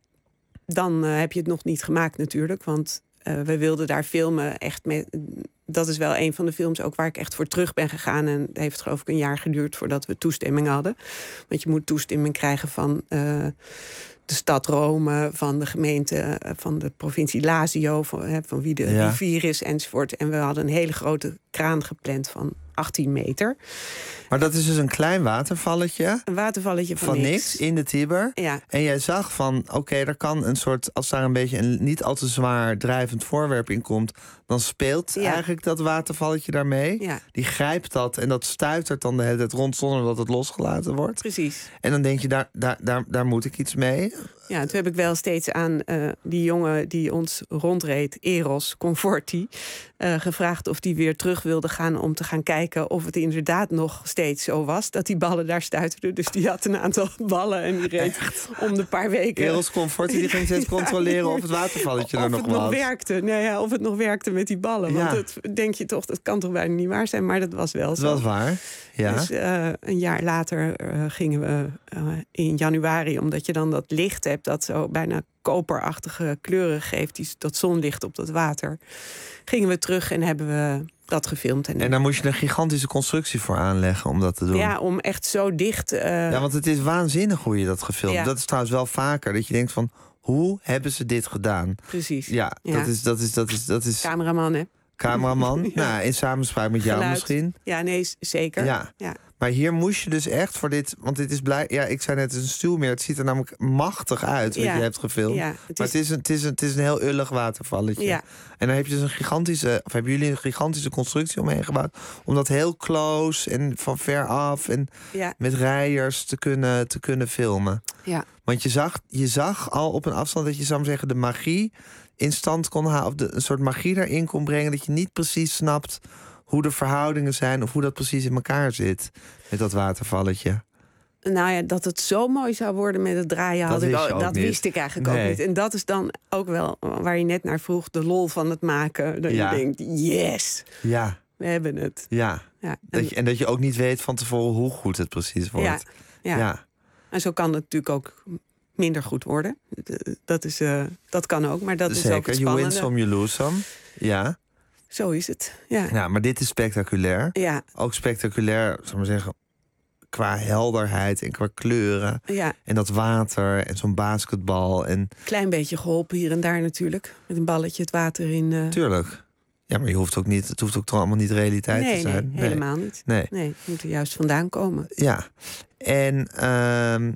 dan uh, heb je het nog niet gemaakt natuurlijk. Want uh, we wilden daar filmen echt met... Dat is wel een van de films ook waar ik echt voor terug ben gegaan. En het heeft geloof ik een jaar geduurd voordat we toestemming hadden. Want je moet toestemming krijgen van uh, de stad Rome, van de gemeente, uh, van de provincie Lazio, van, uh, van wie de Ja. rivier is enzovoort. En we hadden een hele grote kraan gepland van achttien meter. Maar dat is dus een klein watervalletje. Een watervalletje van, van niks. niks in de Tiber. Ja. En jij zag van, oké, okay, er kan een soort... als daar een beetje een niet al te zwaar drijvend voorwerp in komt... dan speelt Ja. eigenlijk dat watervalletje daarmee. Ja. Die grijpt dat en dat stuitert dan de hele tijd rond... zonder dat het losgelaten wordt. Precies. En dan denk je, daar, daar, daar, daar moet ik iets mee. Ja, toen heb ik wel steeds aan uh, die jongen die ons rondreed, Eros Conforti, uh, gevraagd of die weer terug wilde gaan om te gaan kijken of het inderdaad nog steeds zo was dat die ballen daar stuiterden. Dus die had een aantal ballen en die reed Echt? om de paar weken. Eros Conforti die ging steeds controleren of het watervalletje er nog was. Of het nog werkte. Nou ja, of het nog werkte met die ballen. Ja. Want dat denk je toch, dat kan toch bijna niet waar zijn, maar dat was wel dat zo. Dat was waar, ja. Dus uh, een jaar later uh, gingen we uh, in januari, omdat je dan dat licht hebt dat zo bijna koperachtige kleuren geeft, die, dat zonlicht op dat water, gingen we terug en hebben we dat gefilmd. En, en daar moest je een gigantische constructie voor aanleggen om dat te doen. Ja, om echt zo dicht... Uh... Ja, want het is waanzinnig hoe je dat gefilmd. Ja. Dat is trouwens wel vaker, dat je denkt van, hoe hebben ze dit gedaan? Precies. Ja, ja. dat is... Dat is, dat is, dat is... Cameraman, hè? Cameraman, ja. Nou, in samenspraak met jou Geluid. Misschien. Ja, nee, zeker. Ja. ja. Maar hier moest je dus echt voor dit... Want dit is blij... Ja, ik zei net, het is een stuwmeer. Het ziet er namelijk machtig uit wat ja. je hebt gefilmd. Ja, het maar is... het is, een, het, is een, het is een heel ullig watervalletje. Ja. En dan heb je dus een gigantische... Of hebben jullie een gigantische constructie omheen gebouwd... om dat heel close en van ver af... en ja. met rijders te kunnen, te kunnen filmen. Ja. Want je zag, je zag al op een afstand dat je, zou maar zeggen, de magie in stand kon halen... of de, een soort magie erin kon brengen... dat je niet precies snapt hoe de verhoudingen zijn... of hoe dat precies in elkaar zit met dat watervalletje. Nou ja, dat het zo mooi zou worden met het draaien... Dat, had ik wist, al, dat niet. wist ik eigenlijk nee. ook niet. En dat is dan ook wel waar je net naar vroeg... de lol van het maken. Dat ja. je denkt, yes, ja. we hebben het. Ja, ja. En, dat je, en dat je ook niet weet van tevoren hoe goed het precies wordt. Ja, ja. ja. En zo kan het natuurlijk ook minder goed worden. Dat, is, uh, dat kan ook, maar dat Zeker. is ook het spannende. You win some, you lose some. Ja. Zo is het, ja. Ja, maar dit is spectaculair. Ja. Ook spectaculair, zal ik maar zeggen... qua helderheid en qua kleuren. Ja. En dat water en zo'n basketbal. En... Klein beetje geholpen hier en daar natuurlijk. Met een balletje het water in. Uh... Tuurlijk. Ja, maar je hoeft ook niet, het hoeft ook toch allemaal niet realiteit nee, te zijn. Nee, helemaal niet. Nee. nee, het moet er juist vandaan komen. Ja. En, uh,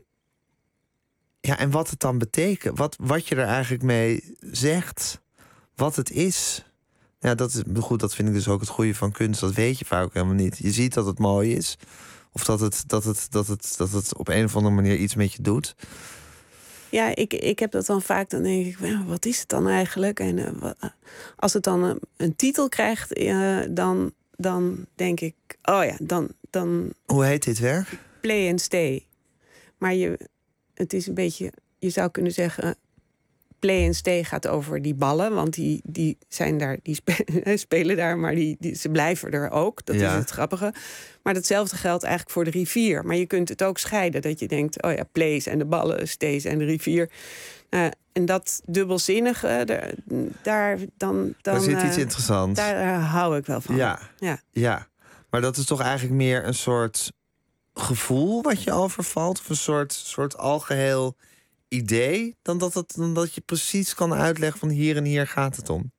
ja, en wat het dan betekent. Wat, wat je er eigenlijk mee zegt. Wat het is. Ja, dat is goed. Dat vind ik dus ook het goede van kunst. Dat weet je vaak ook helemaal niet. Je ziet dat het mooi is. Of dat het, dat het, dat het, dat het op een of andere manier iets met je doet. Ja, ik, ik heb dat dan vaak, dan denk ik, well, wat is het dan eigenlijk? En uh, wat, als het dan een, een titel krijgt, uh, dan, dan denk ik, oh ja, dan, dan... Hoe heet dit werk? Play and Stay. Maar je, het is een beetje, je zou kunnen zeggen, Play and Stay gaat over die ballen, want die, die zijn daar, die spelen, spelen daar, maar die, die, ze blijven er ook. Dat ja. is het grappige. Maar datzelfde geldt eigenlijk voor de rivier. Maar je kunt het ook scheiden, dat je denkt, oh ja, play zijn de ballen, stay zijn de rivier. Uh, en dat dubbelzinnige, daar, daar dan, dan... Daar zit iets uh, interessants. Daar uh, hou ik wel van. Ja. ja, ja. Maar dat is toch eigenlijk meer een soort gevoel wat je overvalt? Of een soort, soort algeheel idee, dan dat, het, dan dat je precies kan uitleggen van hier en hier gaat het om?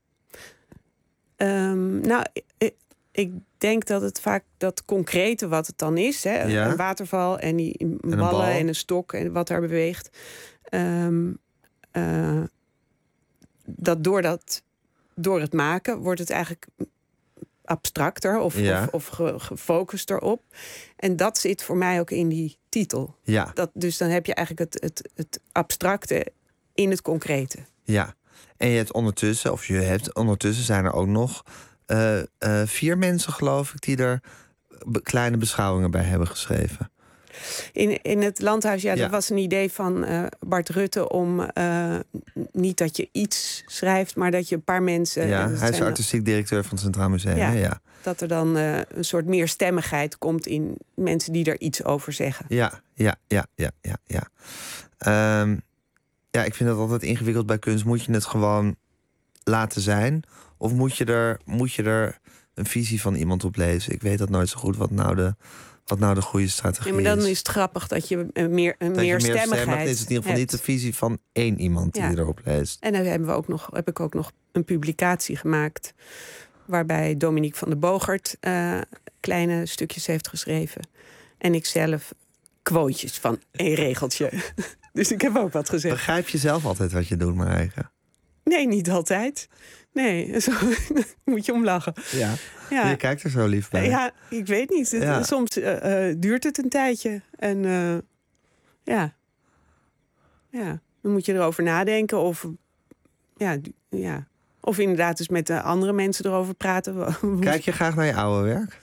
Um, nou, ik, ik denk dat het vaak dat concrete wat het dan is, hè, ja. een waterval en die en ballen een bal. En een stok en wat daar beweegt, um, uh, dat door dat door het maken wordt het eigenlijk abstracter of, ja. of, of ge, gefocust erop. En dat zit voor mij ook in die titel. Ja. Dat, dus dan heb je eigenlijk het, het, het abstracte in het concrete. Ja, en je hebt ondertussen, of je hebt ondertussen zijn er ook nog uh, uh, vier mensen, geloof ik, die er be- kleine beschouwingen bij hebben geschreven. In, in het Landhuis, ja, ja, dat was een idee van uh, Bart Rutte om uh, niet dat je iets schrijft, maar dat je een paar mensen... Ja, hij is artistiek directeur van het Centraal Museum. Ja, ja. Dat er dan uh, een soort meerstemmigheid komt in mensen die er iets over zeggen. Ja, ja, ja, ja, ja. Ja, um, ja ik vind dat altijd ingewikkeld bij kunst. Moet je het gewoon laten zijn? Of moet je er, moet je er een visie van iemand op lezen? Ik weet dat nooit zo goed wat nou de... Wat nou de goede strategie is. Ja, maar dan is het grappig dat je een meer een dat meer je stemmigheid hebt. Is het in ieder geval hebt. niet de visie van één iemand die ja. erop leest. En dan hebben we ook nog, heb ik ook nog een publicatie gemaakt waarbij Dominique van der Bogert uh, kleine stukjes heeft geschreven. En ik zelf quotejes van één regeltje. Dus ik heb ook wat gezegd. Begrijp je zelf altijd wat je doet, Marijke? Nee, niet altijd. Nee, zo moet je om lachen. Ja. Ja. Je kijkt er zo lief bij. Ja, ik weet niet. Het, ja. Soms uh, uh, duurt het een tijdje. En uh, ja. ja, dan moet je erover nadenken. Of, ja, ja. of inderdaad eens met de andere mensen erover praten. Kijk je graag naar je oude werk?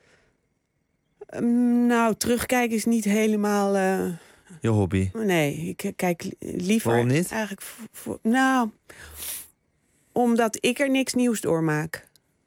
Um, nou, terugkijken is niet helemaal... Uh, je hobby? Nee, ik kijk liever... Waarom niet? Eigenlijk voor, voor, nou, omdat ik er niks nieuws door maak.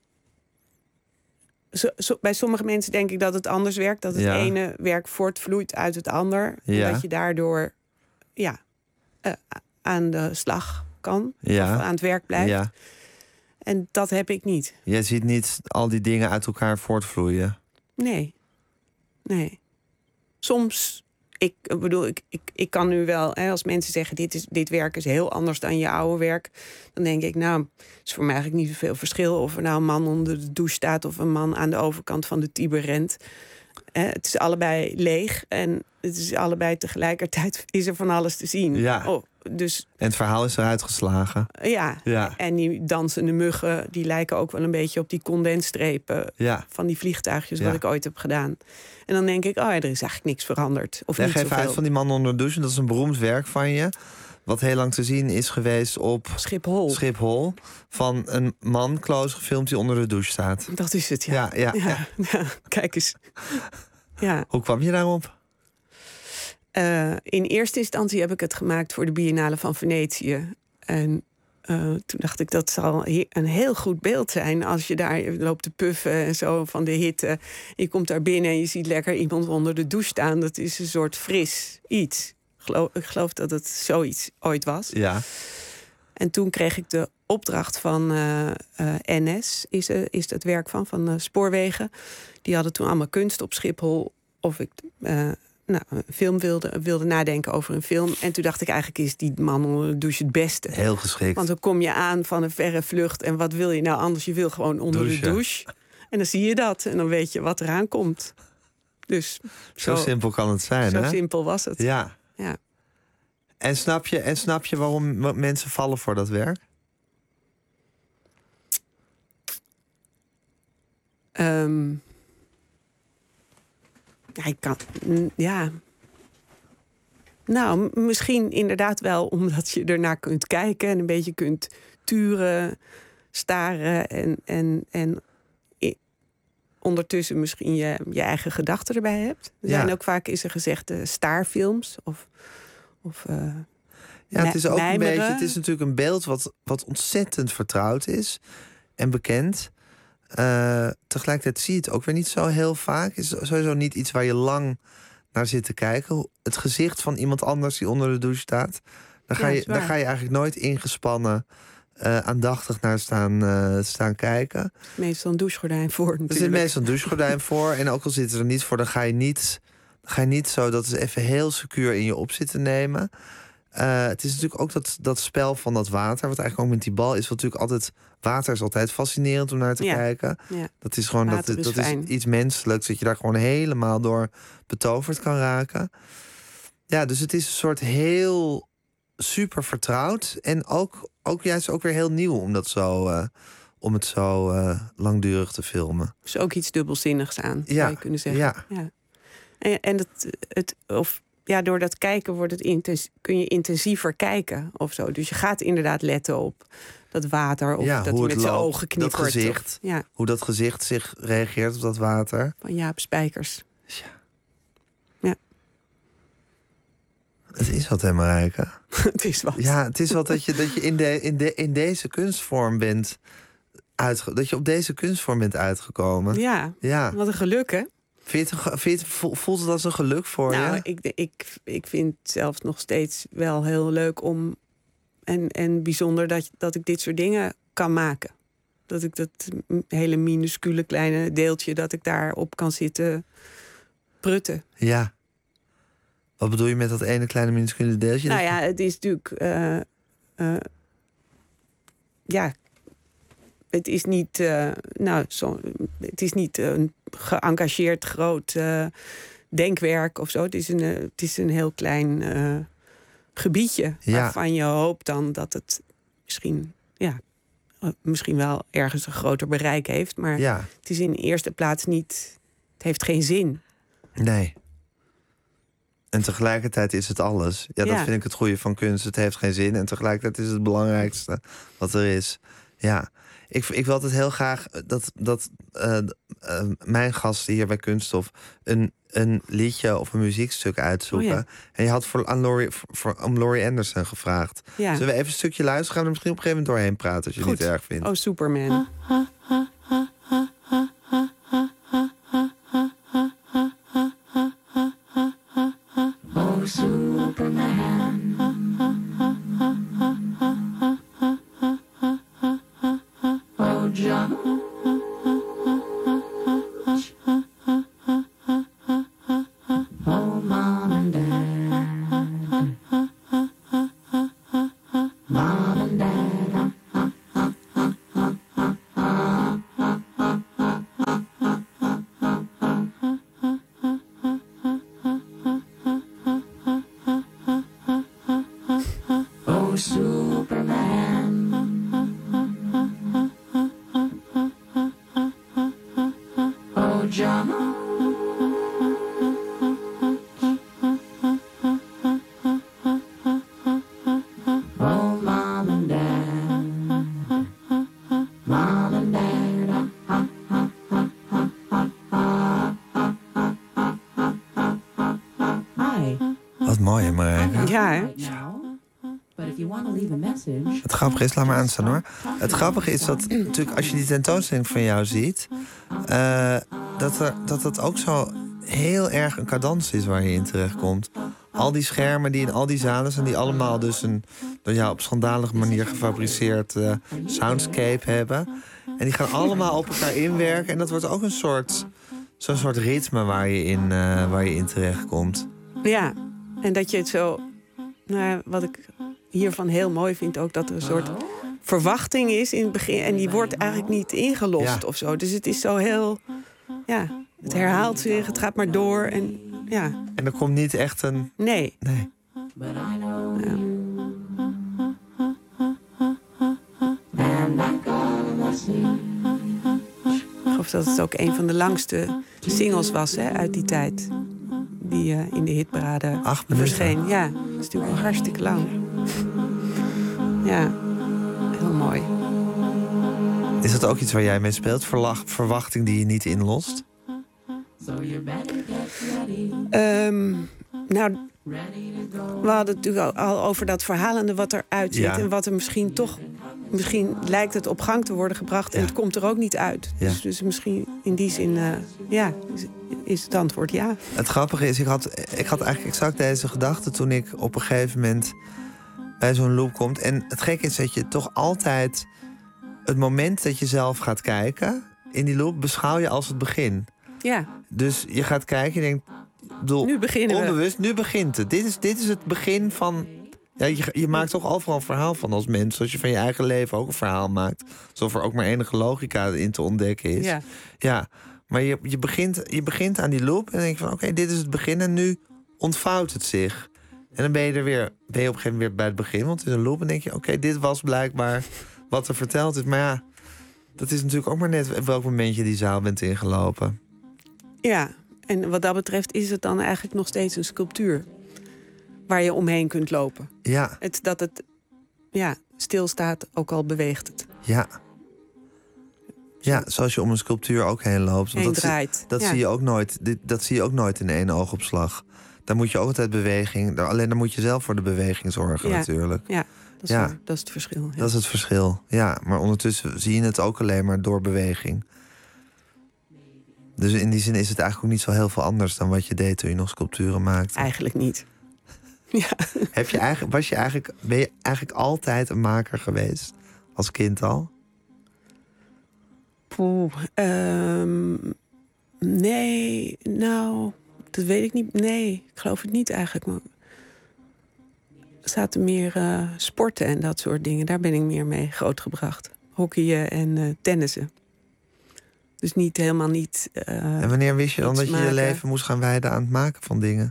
Zo, zo, bij sommige mensen denk ik dat het anders werkt. Dat het ja. ene werk voortvloeit uit het ander. Ja. En dat je daardoor ja, uh, aan de slag kan. Ja. Of aan het werk blijft. Ja. En dat heb ik niet. Jij ziet niet al die dingen uit elkaar voortvloeien? Nee. Nee. Soms... Ik bedoel, ik, ik, ik kan nu wel, hè, als mensen zeggen... Dit, is, dit werk is heel anders dan je oude werk... dan denk ik, nou, is voor mij eigenlijk niet zoveel verschil... of er nou een man onder de douche staat... of een man aan de overkant van de Tiber rent. Eh, het is allebei leeg en het is allebei tegelijkertijd... is er van alles te zien. Ja. Oh, dus, en het verhaal is eruit geslagen. Ja, ja, en die dansende muggen... die lijken ook wel een beetje op die condensstrepen... Ja. van die vliegtuigjes, ja. wat ik ooit heb gedaan. En dan denk ik, oh ja, er is eigenlijk niks veranderd. Of Leg niet even zoveel. uit van die man onder de douche. Dat is een beroemd werk van je. Wat heel lang te zien is geweest op Schiphol. Schiphol. Van een man, close gefilmd, die onder de douche staat. Dat is het, ja. Ja, ja, ja. ja, ja. Kijk eens. Ja. Hoe kwam je daarop? Uh, in eerste instantie heb ik het gemaakt voor de Biennale van Venetië. En uh, toen dacht ik, dat zal een heel goed beeld zijn... als je daar loopt te puffen en zo van de hitte. Je komt daar binnen en je ziet lekker iemand onder de douche staan. Dat is een soort fris iets. Geloof, ik geloof dat het zoiets ooit was. Ja. En toen kreeg ik de opdracht van uh, uh, N S, is, uh, is het werk van, van uh, Spoorwegen. Die hadden toen allemaal kunst op Schiphol. Of ik... Uh, Nou, een film wilde, wilde nadenken over een film. En toen dacht ik, eigenlijk is die man onder de douche het beste. Heel geschikt. Want dan kom je aan van een verre vlucht. En wat wil je nou anders? Je wil gewoon onder Douche. de douche. En dan zie je dat. En dan weet je wat eraan komt. Dus zo, zo simpel kan het zijn, zo hè? Zo simpel was het. Ja. ja. En, snap je, en snap je waarom mensen vallen voor dat werk? Um, ja, ik kan... Ja... Nou, m- misschien inderdaad wel omdat je ernaar kunt kijken en een beetje kunt turen, staren en, en, en i- ondertussen misschien je, je eigen gedachten erbij hebt. Er Ja. zijn ook vaak, is er gezegd, uh, staarfilms of... of uh, Ja, het is ook mijmeren. een beetje. Het is natuurlijk een beeld wat, wat ontzettend vertrouwd is en bekend. Uh, tegelijkertijd zie je het ook weer niet zo heel vaak. Het is sowieso niet iets waar je lang naar zit te kijken. Het gezicht van iemand anders die onder de douche staat. Daar ga, Ja, je, dat is waar. daar ga je eigenlijk nooit ingespannen, uh, aandachtig naar staan, uh, staan kijken. Meestal een douchegordijn voor natuurlijk. Er zit meestal een douchegordijn voor. En ook al zit er niet voor, dan ga je niet, dan ga je niet zo dat is even heel secuur in je op zitten nemen. Uh, het is natuurlijk ook dat, dat spel van dat water, wat eigenlijk ook met die bal is, wat natuurlijk altijd. Water is altijd fascinerend om naar te Ja. kijken. Ja. Dat is gewoon Water dat, is dat fijn. is iets menselijks, dat je daar gewoon helemaal door betoverd kan raken. Ja, dus het is een soort heel super vertrouwd en ook, ook juist ook weer heel nieuw om dat zo, uh, om het zo uh, langdurig te filmen. Dus ook iets dubbelzinnigs aan, Ja, zou je kunnen zeggen. ja. Ja. En, en het, het, of, ja, door dat kijken wordt het intens, kun je intensiever kijken of zo. Dus je gaat inderdaad letten op dat water of Ja, dat hoe hij het met zijn loopt, ogen knippert. dat gezicht, Of, ja, hoe dat gezicht zich reageert op dat water. van Jaap Spijkers. Het is wat, hè, Marijke? Het is wat. Ja, het is wat dat je, dat je in, de, in, de, in deze kunstvorm bent uitge, dat je op deze kunstvorm bent uitgekomen. Ja, ja. Wat een geluk, hè? Vind je het, een- vind je het, voelt het als een geluk voor Nou, je? ik, ik, ik vind het zelfs nog steeds wel heel leuk om... en, en bijzonder dat, dat ik dit soort dingen kan maken. Dat ik dat hele minuscule kleine deeltje... dat ik daarop kan zitten prutten. Ja. Wat bedoel je met dat ene kleine minuscule deeltje? Nou ja, het is natuurlijk... eh, eh, ja, het is niet... eh, nou, zo, het is niet een geëngageerd groot eh, denkwerk of zo. Het is een, eh, het is een heel klein eh, gebiedje... Ja. waarvan je hoopt dan dat het misschien... ja, eh, misschien wel ergens een groter bereik heeft. Maar Ja. het is in de eerste plaats niet... het heeft geen zin. Nee. En tegelijkertijd is het alles. Ja, dat Ja. vind ik het goede van kunst. Het heeft geen zin en tegelijkertijd is het het belangrijkste wat er is. Ja, ik, ik wil altijd heel graag dat, dat uh, uh, mijn gasten hier bij Kunststof een, een liedje of een muziekstuk uitzoeken. Oh ja. En je had voor, aan Laurie, voor, voor, om Laurie Anderson gevraagd. Ja. Zullen we even een stukje luisteren? Gaan we er misschien op een gegeven moment doorheen praten als je het Goed. niet erg vindt. Oh, Superman. Oh, Superman. Oh, John. Oh, Mom and Dad. Mom and Dad. Oh, Superman. Oh, John. Oh, Mom and Dad. Mom and Dad. Hi. Wat mooi, hè, Marijke? Ja, hè? But if you want to leave a message... Het grappige is, laat maar aanstaan hoor. Het grappige is dat natuurlijk als je die tentoonstelling van jou ziet, uh, dat, er, dat het ook zo heel erg een cadans is waar je in terechtkomt. Al die schermen die in al die zalen zijn, die allemaal dus een door jou op schandalige manier gefabriceerd uh, soundscape hebben. En die gaan allemaal op elkaar inwerken. En dat wordt ook een soort, zo'n soort ritme waar je in, uh, waar je in terechtkomt. Ja, en dat je het zo... Nou ja, wat ik hiervan heel mooi vind ook... dat er een soort verwachting is in het begin... en die wordt eigenlijk niet ingelost Ja. of zo. Dus het is zo heel... Ja, het herhaalt zich, het gaat maar door en ja. En er komt niet echt een... Nee. Nee. But I know Ja. and I got a message. Ik geloof dat het ook een van de langste singles was hè, uit die tijd. die uh, in de hitparade Acht minuten. verscheen. Ja, dat is natuurlijk wel hartstikke lang. Ja, heel mooi. Is dat ook iets waar jij mee speelt? Verlach, verwachting die je niet inlost? Um, nou, we hadden het natuurlijk al over dat verhalende wat eruit zit. Ja. En wat er misschien toch... Misschien lijkt het op gang te worden gebracht en Ja. het komt er ook niet uit. Ja. Dus, dus misschien in die zin, uh, ja, is, is het antwoord ja. Het grappige is, ik had, ik had eigenlijk exact deze gedachte toen ik op een gegeven moment bij zo'n loop komt. En het gekke is dat je toch altijd het moment dat je zelf gaat kijken in die loop beschouw je als het begin. Ja. Dus je gaat kijken en je denkt, bedoel, nu beginnen onbewust, we. nu begint het. Dit is, dit is het begin van... Ja, je, je maakt toch overal een verhaal van als mens. Zoals je van je eigen leven ook een verhaal maakt. Alsof er ook maar enige logica in te ontdekken is. Ja. Ja, maar je, je, begint, je begint aan die loop en dan denk je van... oké, okay, dit is het begin en nu ontvouwt het zich. En dan ben je er weer, ben je op een gegeven moment weer bij het begin. Want het is een loop en denk je... oké, okay, dit was blijkbaar wat er verteld is. Maar ja, dat is natuurlijk ook maar net... op welk moment je die zaal bent ingelopen. Ja, en wat dat betreft is het dan eigenlijk nog steeds een sculptuur... waar je omheen kunt lopen. Ja. Het, dat het ja, stilstaat, ook al beweegt het. Ja. Ja, zoals je om een sculptuur ook heen loopt. Want heen dat draait. Zie, dat, ja. zie je ook nooit, dit, dat zie je ook nooit in één oogopslag. Daar moet je ook altijd beweging... Alleen dan moet je zelf voor de beweging zorgen ja. natuurlijk. Ja, dat is, ja. waar. Dat is het verschil. Ja. Dat is het verschil, ja. Maar ondertussen zie je het ook alleen maar door beweging. Dus in die zin is het eigenlijk ook niet zo heel veel anders... dan wat je deed toen je nog sculpturen maakte. Eigenlijk niet. Ja. Heb je eigenlijk, was je eigenlijk, ben je eigenlijk altijd een maker geweest? Als kind al? Poeh, um, nee, nou, dat weet ik niet. Nee, ik geloof het niet eigenlijk. Maar er zaten meer uh, sporten en dat soort dingen. Daar ben ik meer mee grootgebracht. Hockeyen en uh, tennissen. Dus niet helemaal niet... Uh, en wanneer wist je dan dat je maken. je leven moest gaan wijden aan het maken van dingen?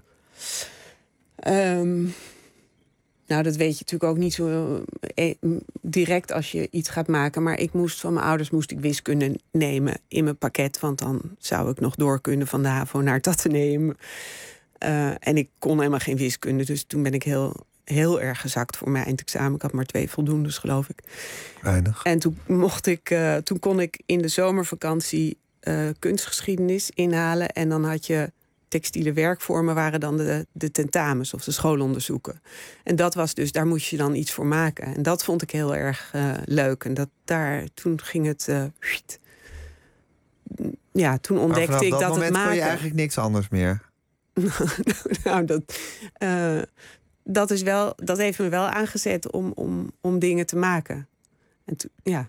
Um, nou, dat weet je natuurlijk ook niet zo uh, direct als je iets gaat maken. Maar ik moest van mijn ouders moest ik wiskunde nemen in mijn pakket. Want dan zou ik nog door kunnen van de HAVO naar het Atheneum. Uh, en ik kon helemaal geen wiskunde. Dus toen ben ik heel, heel erg gezakt voor mijn eindexamen. Ik had maar twee voldoendes, geloof ik. Weinig. En toen mocht ik, uh, toen kon ik in de zomervakantie uh, kunstgeschiedenis inhalen. En dan had je... textiele werkvormen waren dan de, de tentamens of de schoolonderzoeken. En dat was dus, daar moest je dan iets voor maken. En dat vond ik heel erg uh, leuk. En dat daar, toen ging het... Uh, ja, toen ontdekte ik dat, dat het maken... Maar vanaf dat moment kon je eigenlijk niks anders meer? nou, dat, uh, dat, is wel, dat heeft me wel aangezet om, om, om dingen te maken. En to, ja.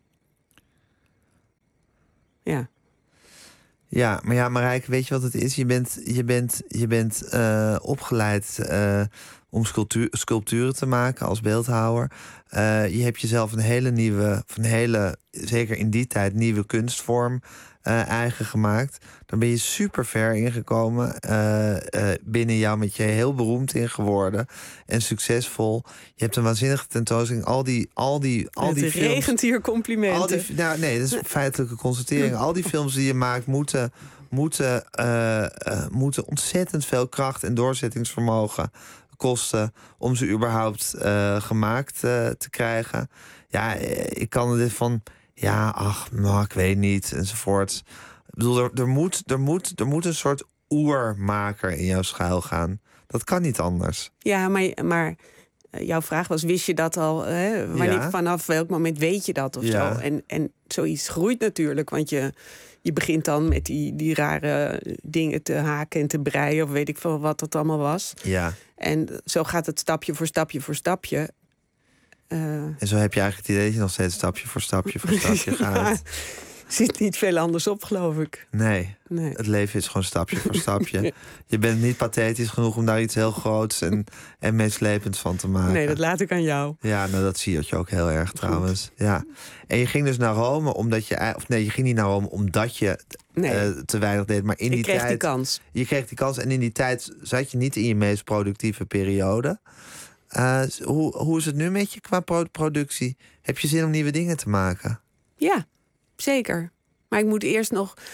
Ja. Ja, maar ja, Marijke, weet je wat het is? Je bent, je bent, je bent uh, opgeleid uh, om sculptuur, sculpturen te maken als beeldhouwer. Uh, je hebt jezelf een hele nieuwe, een hele, zeker in die tijd, nieuwe kunstvorm uh, eigen gemaakt. Daar ben je super ver in gekomen. Uh, uh, binnen jou met je heel beroemd in geworden. En succesvol. Je hebt een waanzinnige tentoonstelling. Al die, al die, al die het films. regent hier complimenten. Al die, nou, nee, dat is een feitelijke constatering. Al die films die je maakt moeten, moeten, uh, uh, moeten ontzettend veel kracht en doorzettingsvermogen kosten om ze überhaupt uh, gemaakt uh, te krijgen. Ja, ik kan dit van, ja, ach, nou, ik weet niet, enzovoort. Ik bedoel, er, er, moet, er, moet, er moet een soort oermaker in jouw schuil gaan. Dat kan niet anders. Ja, maar, maar jouw vraag was, wist je dat al? Hè? Wanneer, ja. Vanaf welk moment weet je dat of ja. zo? En, en zoiets groeit natuurlijk, want je... Je begint dan met die, die rare dingen te haken en te breien... of weet ik veel wat dat allemaal was. Ja. En zo gaat het stapje voor stapje voor stapje. Uh... En zo heb je eigenlijk het idee dat je nog steeds stapje voor stapje voor stapje gaat. Er zit niet veel anders op, geloof ik. Nee, nee. Het leven is gewoon stapje voor stapje. Je bent niet pathetisch genoeg om daar iets heel groots en, en meeslepends van te maken. Nee, dat laat ik aan jou. Ja, nou dat zie je ook heel erg trouwens. Ja. En je ging dus naar Rome omdat je... Of nee, je ging niet naar Rome omdat je nee. uh, te weinig deed. Maar in ik die kreeg tijd, die kans. Je kreeg die kans en in die tijd zat je niet in je meest productieve periode. Uh, hoe, hoe is het nu met je qua productie? Heb je zin om nieuwe dingen te maken? Ja, zeker. Maar ik moet eerst nog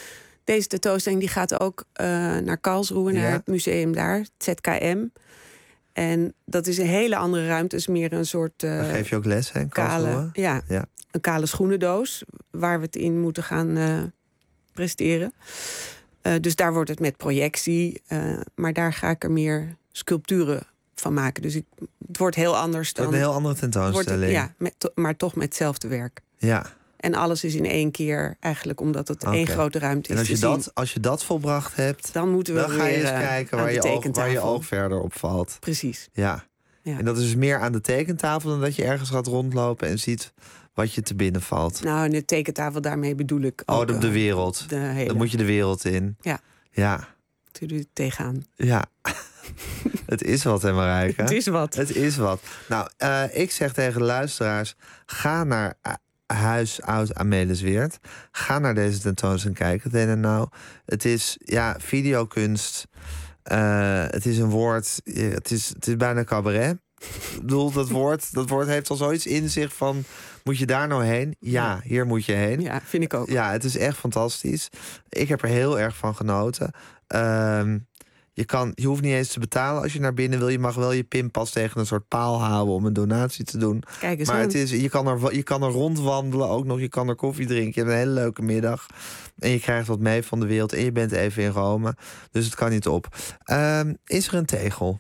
Deze tentoonstelling die gaat ook uh, naar Karlsruhe, naar Ja. het museum daar, het Z K M. En dat is een hele andere ruimte. Het is meer een soort uh, Dan geef je ook les, hè, kale, Karlsruhe? ja, Ja. een kale schoenendoos waar we het in moeten gaan uh, presteren. Uh, dus daar wordt het met projectie. Uh, maar daar ga ik er meer sculpturen van maken. Dus ik, het wordt heel anders dan... Een heel andere tentoonstelling. Wordt, ja, met, to- maar toch met hetzelfde werk. Ja. En alles is in één keer eigenlijk omdat het Oké. één grote ruimte is. En als je, te zien. dat, als je dat volbracht hebt, Dan moeten we dan ga je weer, eens uh, kijken aan waar de je, oog, waar je tekentafel. oog verder op valt. Precies. Ja. Ja. En dat is dus meer aan de tekentafel dan dat je ergens gaat rondlopen en ziet wat je te binnen valt. Nou, en de tekentafel, daarmee bedoel ik Oh, ook, de, de wereld. de hele- Dan moet je de wereld in. Ja. Ja. Doe er tegenaan. Ja. Het is wat, hè, Marijke? Het is wat. Het is wat. Nou, uh, ik zeg tegen de luisteraars, ga naar uh, Huis Oud Amelisweerd. Ga naar deze tentoonstelling kijken. Het een en nou, het is ja, videokunst. Uh, het is een woord, het is, het is bijna cabaret. Ik bedoel, dat woord, dat woord heeft al zoiets in zich van... moet je daar nou heen? Ja, hier moet je heen. Ja, vind ik ook. Ja, het is echt fantastisch. Ik heb er heel erg van genoten. Uh, je, kan, je hoeft niet eens te betalen als je naar binnen wil. Je mag wel je pinpas tegen een soort paal houden om een donatie te doen. Kijk eens maar aan. het is, je, kan er, je kan er rondwandelen ook nog. Je kan er koffie drinken. Je hebt een hele leuke middag. En je krijgt wat mee van de wereld. En je bent even in Rome. Dus het kan niet op. Uh, is er een tegel?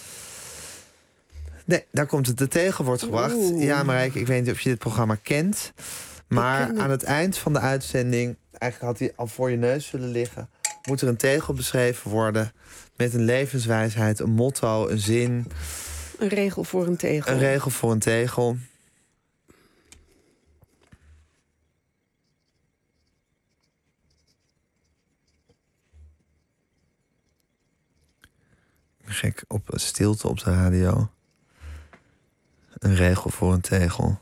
Nee, daar komt het. De tegel wordt gebracht. Oeh. Ja, Marijke, ik weet niet of je dit programma kent. Maar het. aan het eind van de uitzending... eigenlijk had hij al voor je neus zullen liggen... moet er een tegel beschreven worden... met een levenswijsheid, een motto, een zin. Een regel voor een tegel. Een regel voor een tegel. Gek op stilte op de radio. Een regel voor een tegel.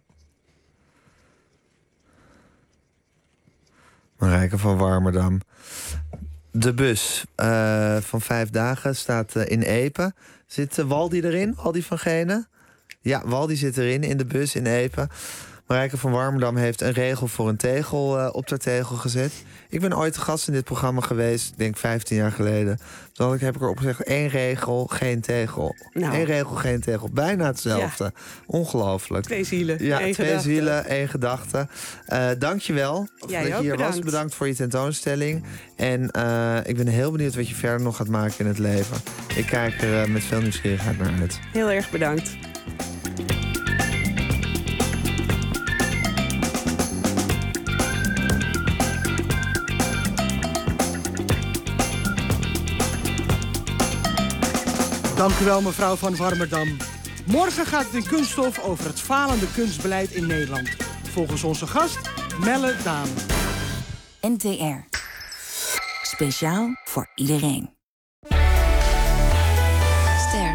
Marijke van Warmerdam. De bus uh, van vijf dagen staat uh, in Epe. Zit uh, Waldi erin? Waldi van Genen? Ja, Waldi zit erin in de bus in Epe. Marijke van Warmerdam heeft een regel voor een tegel uh, op haar tegel gezet. Ik ben ooit te gast in dit programma geweest, ik denk vijftien jaar geleden. Toen heb ik erop gezegd, één regel, geen tegel. Nou. Eén regel, geen tegel. Bijna hetzelfde. Ja. Ongelooflijk. Twee zielen, Ja, één twee gedachte. zielen, één gedachte. Uh, Dank je wel Jij dat je ook, hier bedankt. was. Bedankt voor je tentoonstelling. En uh, ik ben heel benieuwd wat je verder nog gaat maken in het leven. Ik kijk er uh, met veel nieuwsgierigheid naar uit. Heel erg bedankt. Dank u wel, mevrouw van Warmerdam. Morgen gaat het in Kunststof over het falende kunstbeleid in Nederland. Volgens onze gast, Melle Daan. N T R. Speciaal voor iedereen. Ster.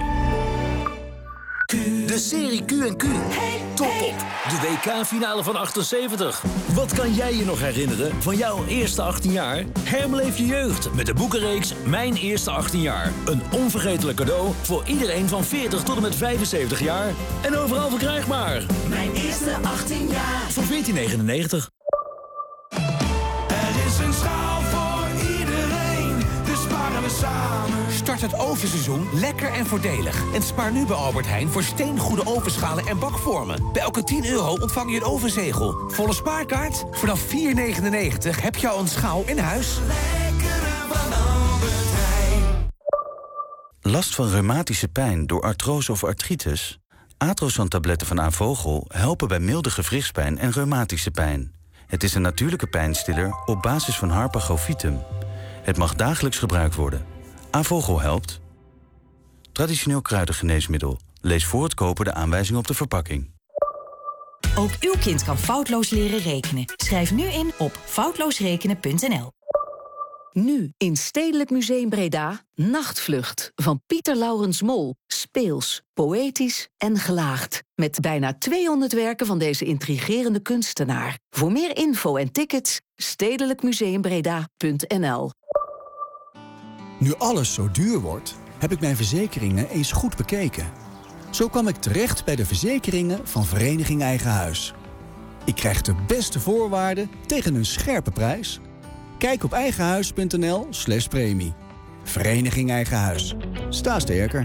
De serie Q en Q. Top op. De W K-finale van achtenzeventig. Wat kan jij je nog herinneren van jouw eerste achttien jaar? Herbeleef je jeugd met de boekenreeks Mijn Eerste achttien jaar. Een onvergetelijk cadeau voor iedereen van veertig tot en met vijfenzeventig jaar. En overal verkrijgbaar. Mijn eerste achttien jaar. Voor veertien negenennegentig. Er is een schaal voor iedereen, dus sparen we samen. Start het ovenseizoen lekker en voordelig. En spaar nu bij Albert Heijn voor steengoede ovenschalen en bakvormen. Bij elke tien euro ontvang je een ovenzegel. Volle spaarkaart? Vanaf vier negenennegentig heb je al een schaal in huis. Last van reumatische pijn door artrose of artritis? Atrosan-tabletten van Avogel helpen bij milde gewrichtspijn en reumatische pijn. Het is een natuurlijke pijnstiller op basis van Harpagofitum. Het mag dagelijks gebruikt worden. Avogel helpt. Traditioneel kruidengeneesmiddel. Lees voor het kopen de aanwijzing op de verpakking. Ook uw kind kan foutloos leren rekenen. Schrijf nu in op foutloosrekenen punt n l. Nu in Stedelijk Museum Breda, Nachtvlucht van Pieter Laurens Mol. Speels, poëtisch en gelaagd. Met bijna tweehonderd werken van deze intrigerende kunstenaar. Voor meer info en tickets, stedelijk museum breda punt n l. Nu alles zo duur wordt, heb ik mijn verzekeringen eens goed bekeken. Zo kwam ik terecht bij de verzekeringen van Vereniging Eigen Huis. Ik krijg de beste voorwaarden tegen een scherpe prijs. Kijk op eigenhuis.nl slash premie. Vereniging Eigen Huis. Sta sterker.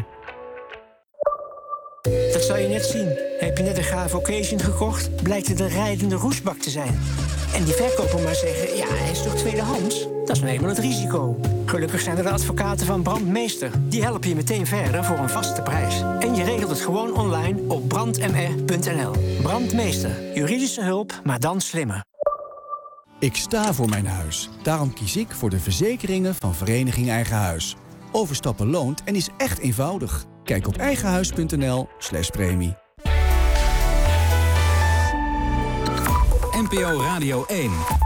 Dat zal je net zien. Heb je net een gave occasion gekocht, blijkt het een rijdende roestbak te zijn. En die verkoper maar zeggen, ja, hij is toch tweedehands? Dat is nou eenmaal het risico. Gelukkig zijn er de advocaten van Brandmeester. Die helpen je meteen verder voor een vaste prijs. En je regelt het gewoon online op brandmer punt n l. Brandmeester. Juridische hulp, maar dan slimmer. Ik sta voor mijn huis. Daarom kies ik voor de verzekeringen van Vereniging Eigen Huis. Overstappen loont en is echt eenvoudig. Kijk op eigenhuis.nl slash premie. N P O Radio één.